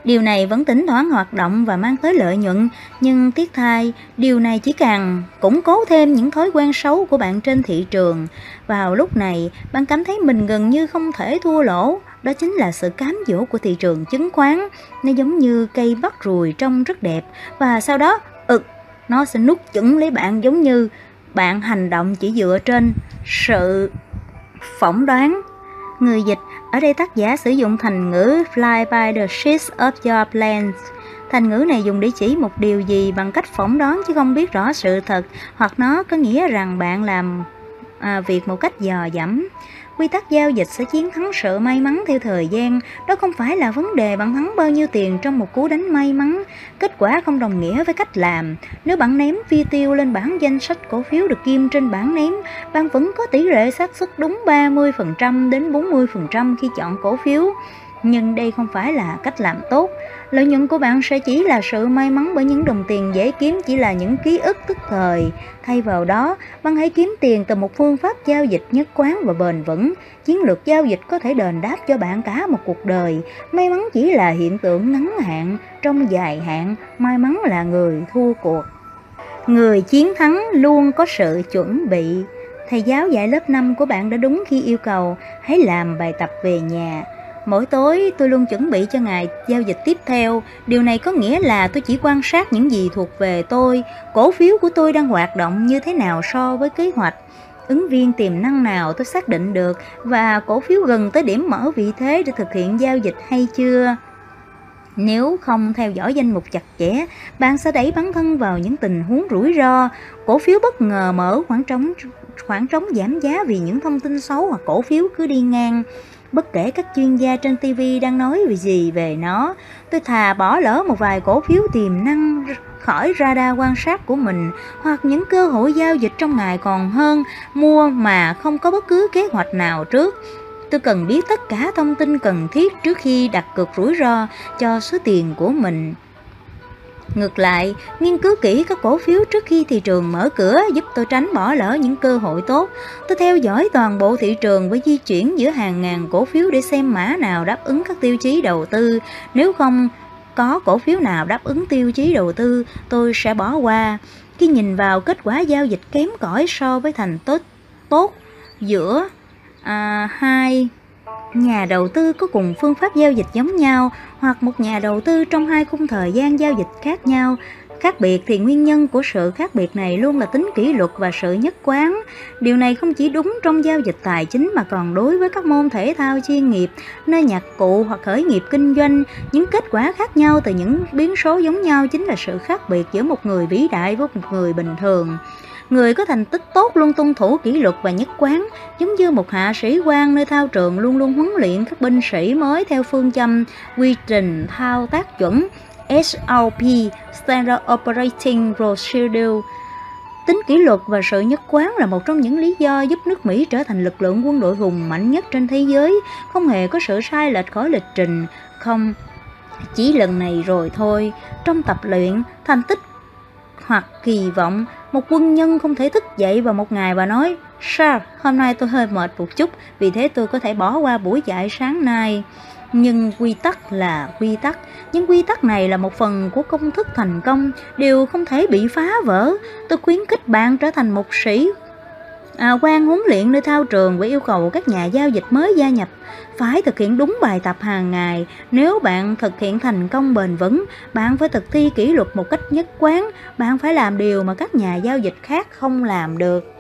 Điều này vẫn thỉnh thoảng hoạt động và mang tới lợi nhuận, nhưng tiếc thay, điều này chỉ càng củng cố thêm những thói quen xấu của bạn trên thị trường. Vào lúc này, bạn cảm thấy mình gần như không thể thua lỗ. Đó chính là sự cám dỗ của thị trường chứng khoán. Nó giống như cây bắt ruồi trông rất đẹp, và sau đó, ực, nó sẽ nuốt chửng lấy bạn, giống như bạn hành động chỉ dựa trên sự phỏng đoán. Người dịch, ở đây tác giả sử dụng thành ngữ fly by the seats of your plans. Thành ngữ này dùng để chỉ một điều gì bằng cách phỏng đoán chứ không biết rõ sự thật, hoặc nó có nghĩa rằng bạn làm à, việc một cách dò dẫm. Quy tắc giao dịch sẽ chiến thắng sự may mắn theo thời gian. Đó không phải là vấn đề bạn thắng bao nhiêu tiền trong một cú đánh may mắn. Kết quả không đồng nghĩa với cách làm. Nếu bạn ném phi tiêu lên bảng danh sách cổ phiếu được ghim trên bảng ném, bạn vẫn có tỷ lệ xác suất đúng ba mươi phần trăm đến bốn mươi phần trăm khi chọn cổ phiếu. Nhưng đây không phải là cách làm tốt. Lợi nhuận của bạn sẽ chỉ là sự may mắn, bởi những đồng tiền dễ kiếm chỉ là những ký ức tức thời. Thay vào đó, bạn hãy kiếm tiền từ một phương pháp giao dịch nhất quán và bền vững. Chiến lược giao dịch có thể đền đáp cho bạn cả một cuộc đời. May mắn chỉ là hiện tượng ngắn hạn, trong dài hạn, may mắn là người thua cuộc. Người chiến thắng luôn có sự chuẩn bị. Thầy giáo dạy lớp năm của bạn đã đúng khi yêu cầu hãy làm bài tập về nhà. Mỗi tối tôi luôn chuẩn bị cho ngày giao dịch tiếp theo. Điều này có nghĩa là tôi chỉ quan sát những gì thuộc về tôi. Cổ phiếu của tôi đang hoạt động như thế nào so với kế hoạch, ứng viên tiềm năng nào tôi xác định được, và cổ phiếu gần tới điểm mở vị thế để thực hiện giao dịch hay chưa. Nếu không theo dõi danh mục chặt chẽ, bạn sẽ đẩy bản thân vào những tình huống rủi ro. Cổ phiếu bất ngờ mở khoảng trống, khoảng trống giảm giá vì những thông tin xấu, hoặc cổ phiếu cứ đi ngang. Bất kể các chuyên gia trên ti vi đang nói về gì về nó, tôi thà bỏ lỡ một vài cổ phiếu tiềm năng khỏi radar quan sát của mình, hoặc những cơ hội giao dịch trong ngày, còn hơn mua mà không có bất cứ kế hoạch nào trước. Tôi cần biết tất cả thông tin cần thiết trước khi đặt cược rủi ro cho số tiền của mình. Ngược lại, nghiên cứu kỹ các cổ phiếu trước khi thị trường mở cửa giúp tôi tránh bỏ lỡ những cơ hội tốt. Tôi theo dõi toàn bộ thị trường và di chuyển giữa hàng ngàn cổ phiếu để xem mã nào đáp ứng các tiêu chí đầu tư. Nếu không có cổ phiếu nào đáp ứng tiêu chí đầu tư, tôi sẽ bỏ qua. Khi nhìn vào kết quả giao dịch kém cỏi so với thành tích tốt giữa à, hai nhà đầu tư có cùng phương pháp giao dịch giống nhau, hoặc một nhà đầu tư trong hai khung thời gian giao dịch khác nhau, khác biệt, thì nguyên nhân của sự khác biệt này luôn là tính kỷ luật và sự nhất quán. Điều này không chỉ đúng trong giao dịch tài chính mà còn đối với các môn thể thao chuyên nghiệp, nơi nhạc cụ hoặc khởi nghiệp kinh doanh. Những kết quả khác nhau từ những biến số giống nhau chính là sự khác biệt giữa một người vĩ đại với một người bình thường. Người có thành tích tốt luôn tuân thủ kỷ luật và nhất quán, giống như một hạ sĩ quan nơi thao trường luôn luôn huấn luyện các binh sĩ mới theo phương châm quy trình thao tác chuẩn S O P Standard Operating Procedure. Tính kỷ luật và sự nhất quán là một trong những lý do giúp nước Mỹ trở thành lực lượng quân đội hùng mạnh nhất trên thế giới, không hề có sự sai lệch khỏi lịch trình. Không chỉ lần này rồi thôi, trong tập luyện, thành tích hoặc kỳ vọng, một quân nhân không thể thức dậy vào một ngày và nói: "Sir, hôm nay tôi hơi mệt một chút, vì thế tôi có thể bỏ qua buổi dạy sáng nay." Nhưng quy tắc là quy tắc. Những quy tắc này là một phần của công thức thành công, đều không thể bị phá vỡ. Tôi khuyến khích bạn trở thành một sĩ à, quan huấn luyện nơi thao trường và yêu cầu các nhà giao dịch mới gia nhập phải thực hiện đúng bài tập hàng ngày. Nếu bạn thực hiện thành công bền vững, bạn phải thực thi kỷ luật một cách nhất quán. Bạn phải làm điều mà các nhà giao dịch khác không làm được.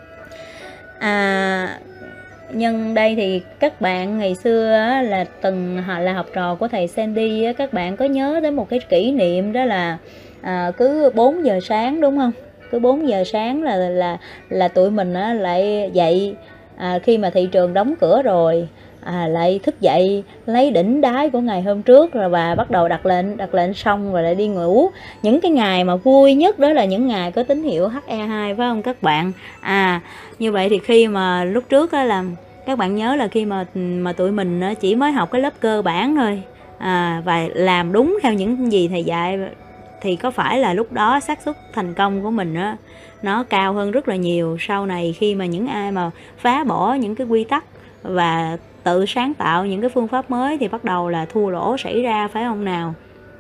À... Nhân đây thì các bạn ngày xưa là từng là học trò của thầy Sandy, các bạn có nhớ tới một cái kỷ niệm đó là à, cứ bốn giờ sáng đúng không? Cứ bốn giờ sáng là là là tụi mình lại dậy, à, khi mà thị trường đóng cửa rồi, à, lại thức dậy lấy đỉnh đái của ngày hôm trước rồi và bắt đầu đặt lệnh, đặt lệnh xong rồi lại đi ngủ. Những cái ngày mà vui nhất đó là những ngày có tín hiệu H E hai, phải không các bạn? À, như vậy thì khi mà lúc trước á là các bạn nhớ là khi mà mà tụi mình chỉ mới học cái lớp cơ bản thôi, à, và làm đúng theo những gì thầy dạy, thì có phải là lúc đó xác suất thành công của mình á nó cao hơn rất là nhiều. Sau này khi mà những ai mà phá bỏ những cái quy tắc và tự sáng tạo những cái phương pháp mới thì bắt đầu là thua lỗ xảy ra, phải không nào?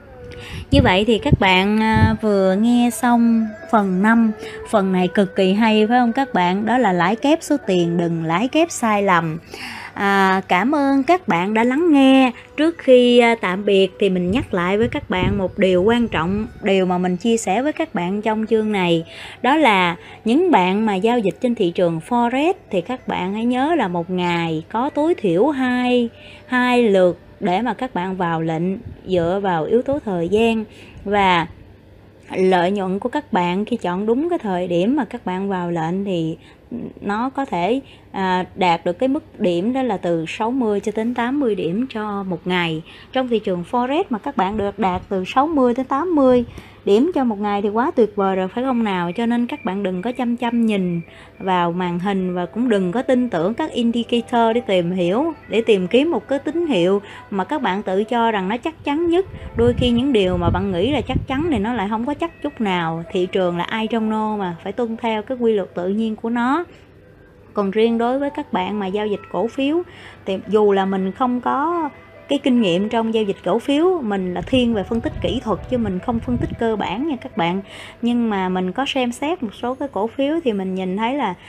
Như vậy thì các bạn vừa nghe xong phần năm, phần này cực kỳ hay phải không các bạn? Đó là lãi kép số tiền, đừng lãi kép sai lầm. À, cảm ơn các bạn đã lắng nghe. Trước khi tạm biệt thì mình nhắc lại với các bạn một điều quan trọng, điều mà mình chia sẻ với các bạn trong chương này. Đó là những bạn mà giao dịch trên thị trường Forex thì các bạn hãy nhớ là một ngày có tối thiểu hai, hai lượt để mà các bạn vào lệnh dựa vào yếu tố thời gian, và lợi nhuận của các bạn khi chọn đúng cái thời điểm mà các bạn vào lệnh thì nó có thể à, đạt được cái mức điểm đó là từ sáu mươi cho đến tám mươi điểm cho một ngày. Trong thị trường Forex mà các bạn được đạt từ sáu mươi đến tám mươi điểm cho một ngày thì quá tuyệt vời rồi, phải không nào? Cho nên các bạn đừng có chăm chăm nhìn vào màn hình và cũng đừng có tin tưởng các indicator để tìm hiểu, để tìm kiếm một cái tín hiệu mà các bạn tự cho rằng nó chắc chắn nhất. Đôi khi những điều mà bạn nghĩ là chắc chắn thì nó lại không có chắc chút nào. Thị trường là ai trong nô mà, phải tuân theo cái quy luật tự nhiên của nó. Còn riêng đối với các bạn mà giao dịch cổ phiếu thì dù là mình không có cái kinh nghiệm trong giao dịch cổ phiếu, mình là thiên về phân tích kỹ thuật chứ mình không phân tích cơ bản nha các bạn, nhưng mà mình có xem xét một số cái cổ phiếu thì mình nhìn thấy là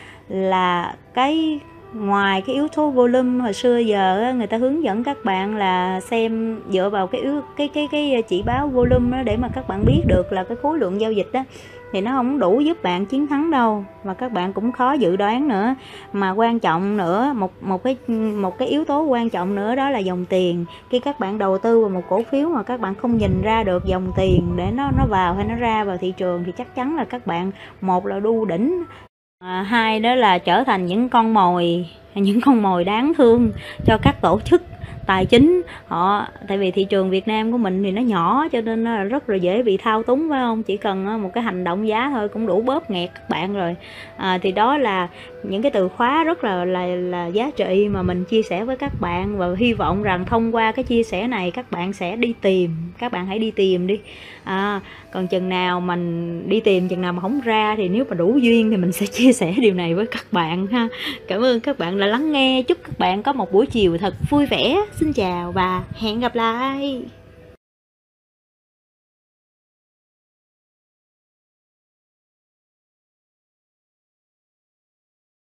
là cái ngoài cái yếu tố volume hồi xưa giờ người ta hướng dẫn các bạn là xem dựa vào cái yếu cái cái cái chỉ báo volume đó để mà các bạn biết được là cái khối lượng giao dịch đó, thì nó không đủ giúp bạn chiến thắng đâu, mà các bạn cũng khó dự đoán nữa. Mà quan trọng nữa, một một cái một cái yếu tố quan trọng nữa đó là dòng tiền. Khi các bạn đầu tư vào một cổ phiếu mà các bạn không nhìn ra được dòng tiền để nó nó vào hay nó ra vào thị trường thì chắc chắn là các bạn, một là đu đỉnh, à, hai đó là trở thành những con mồi những con mồi đáng thương cho các tổ chức tài chính họ. Tại vì thị trường Việt Nam của mình thì nó nhỏ cho nên nó rất là dễ bị thao túng, phải không? Chỉ cần một cái hành động giá thôi cũng đủ bóp nghẹt các bạn rồi. À, thì đó là những cái từ khóa rất là là là giá trị mà mình chia sẻ với các bạn, và hy vọng rằng thông qua cái chia sẻ này các bạn sẽ đi tìm, các bạn hãy đi tìm đi. À, còn chừng nào mình đi tìm, chừng nào mà không ra thì nếu mà đủ duyên thì mình sẽ chia sẻ điều này với các bạn ha. Cảm ơn các bạn đã lắng nghe. Chúc các bạn có một buổi chiều thật vui vẻ. Xin chào và hẹn gặp lại.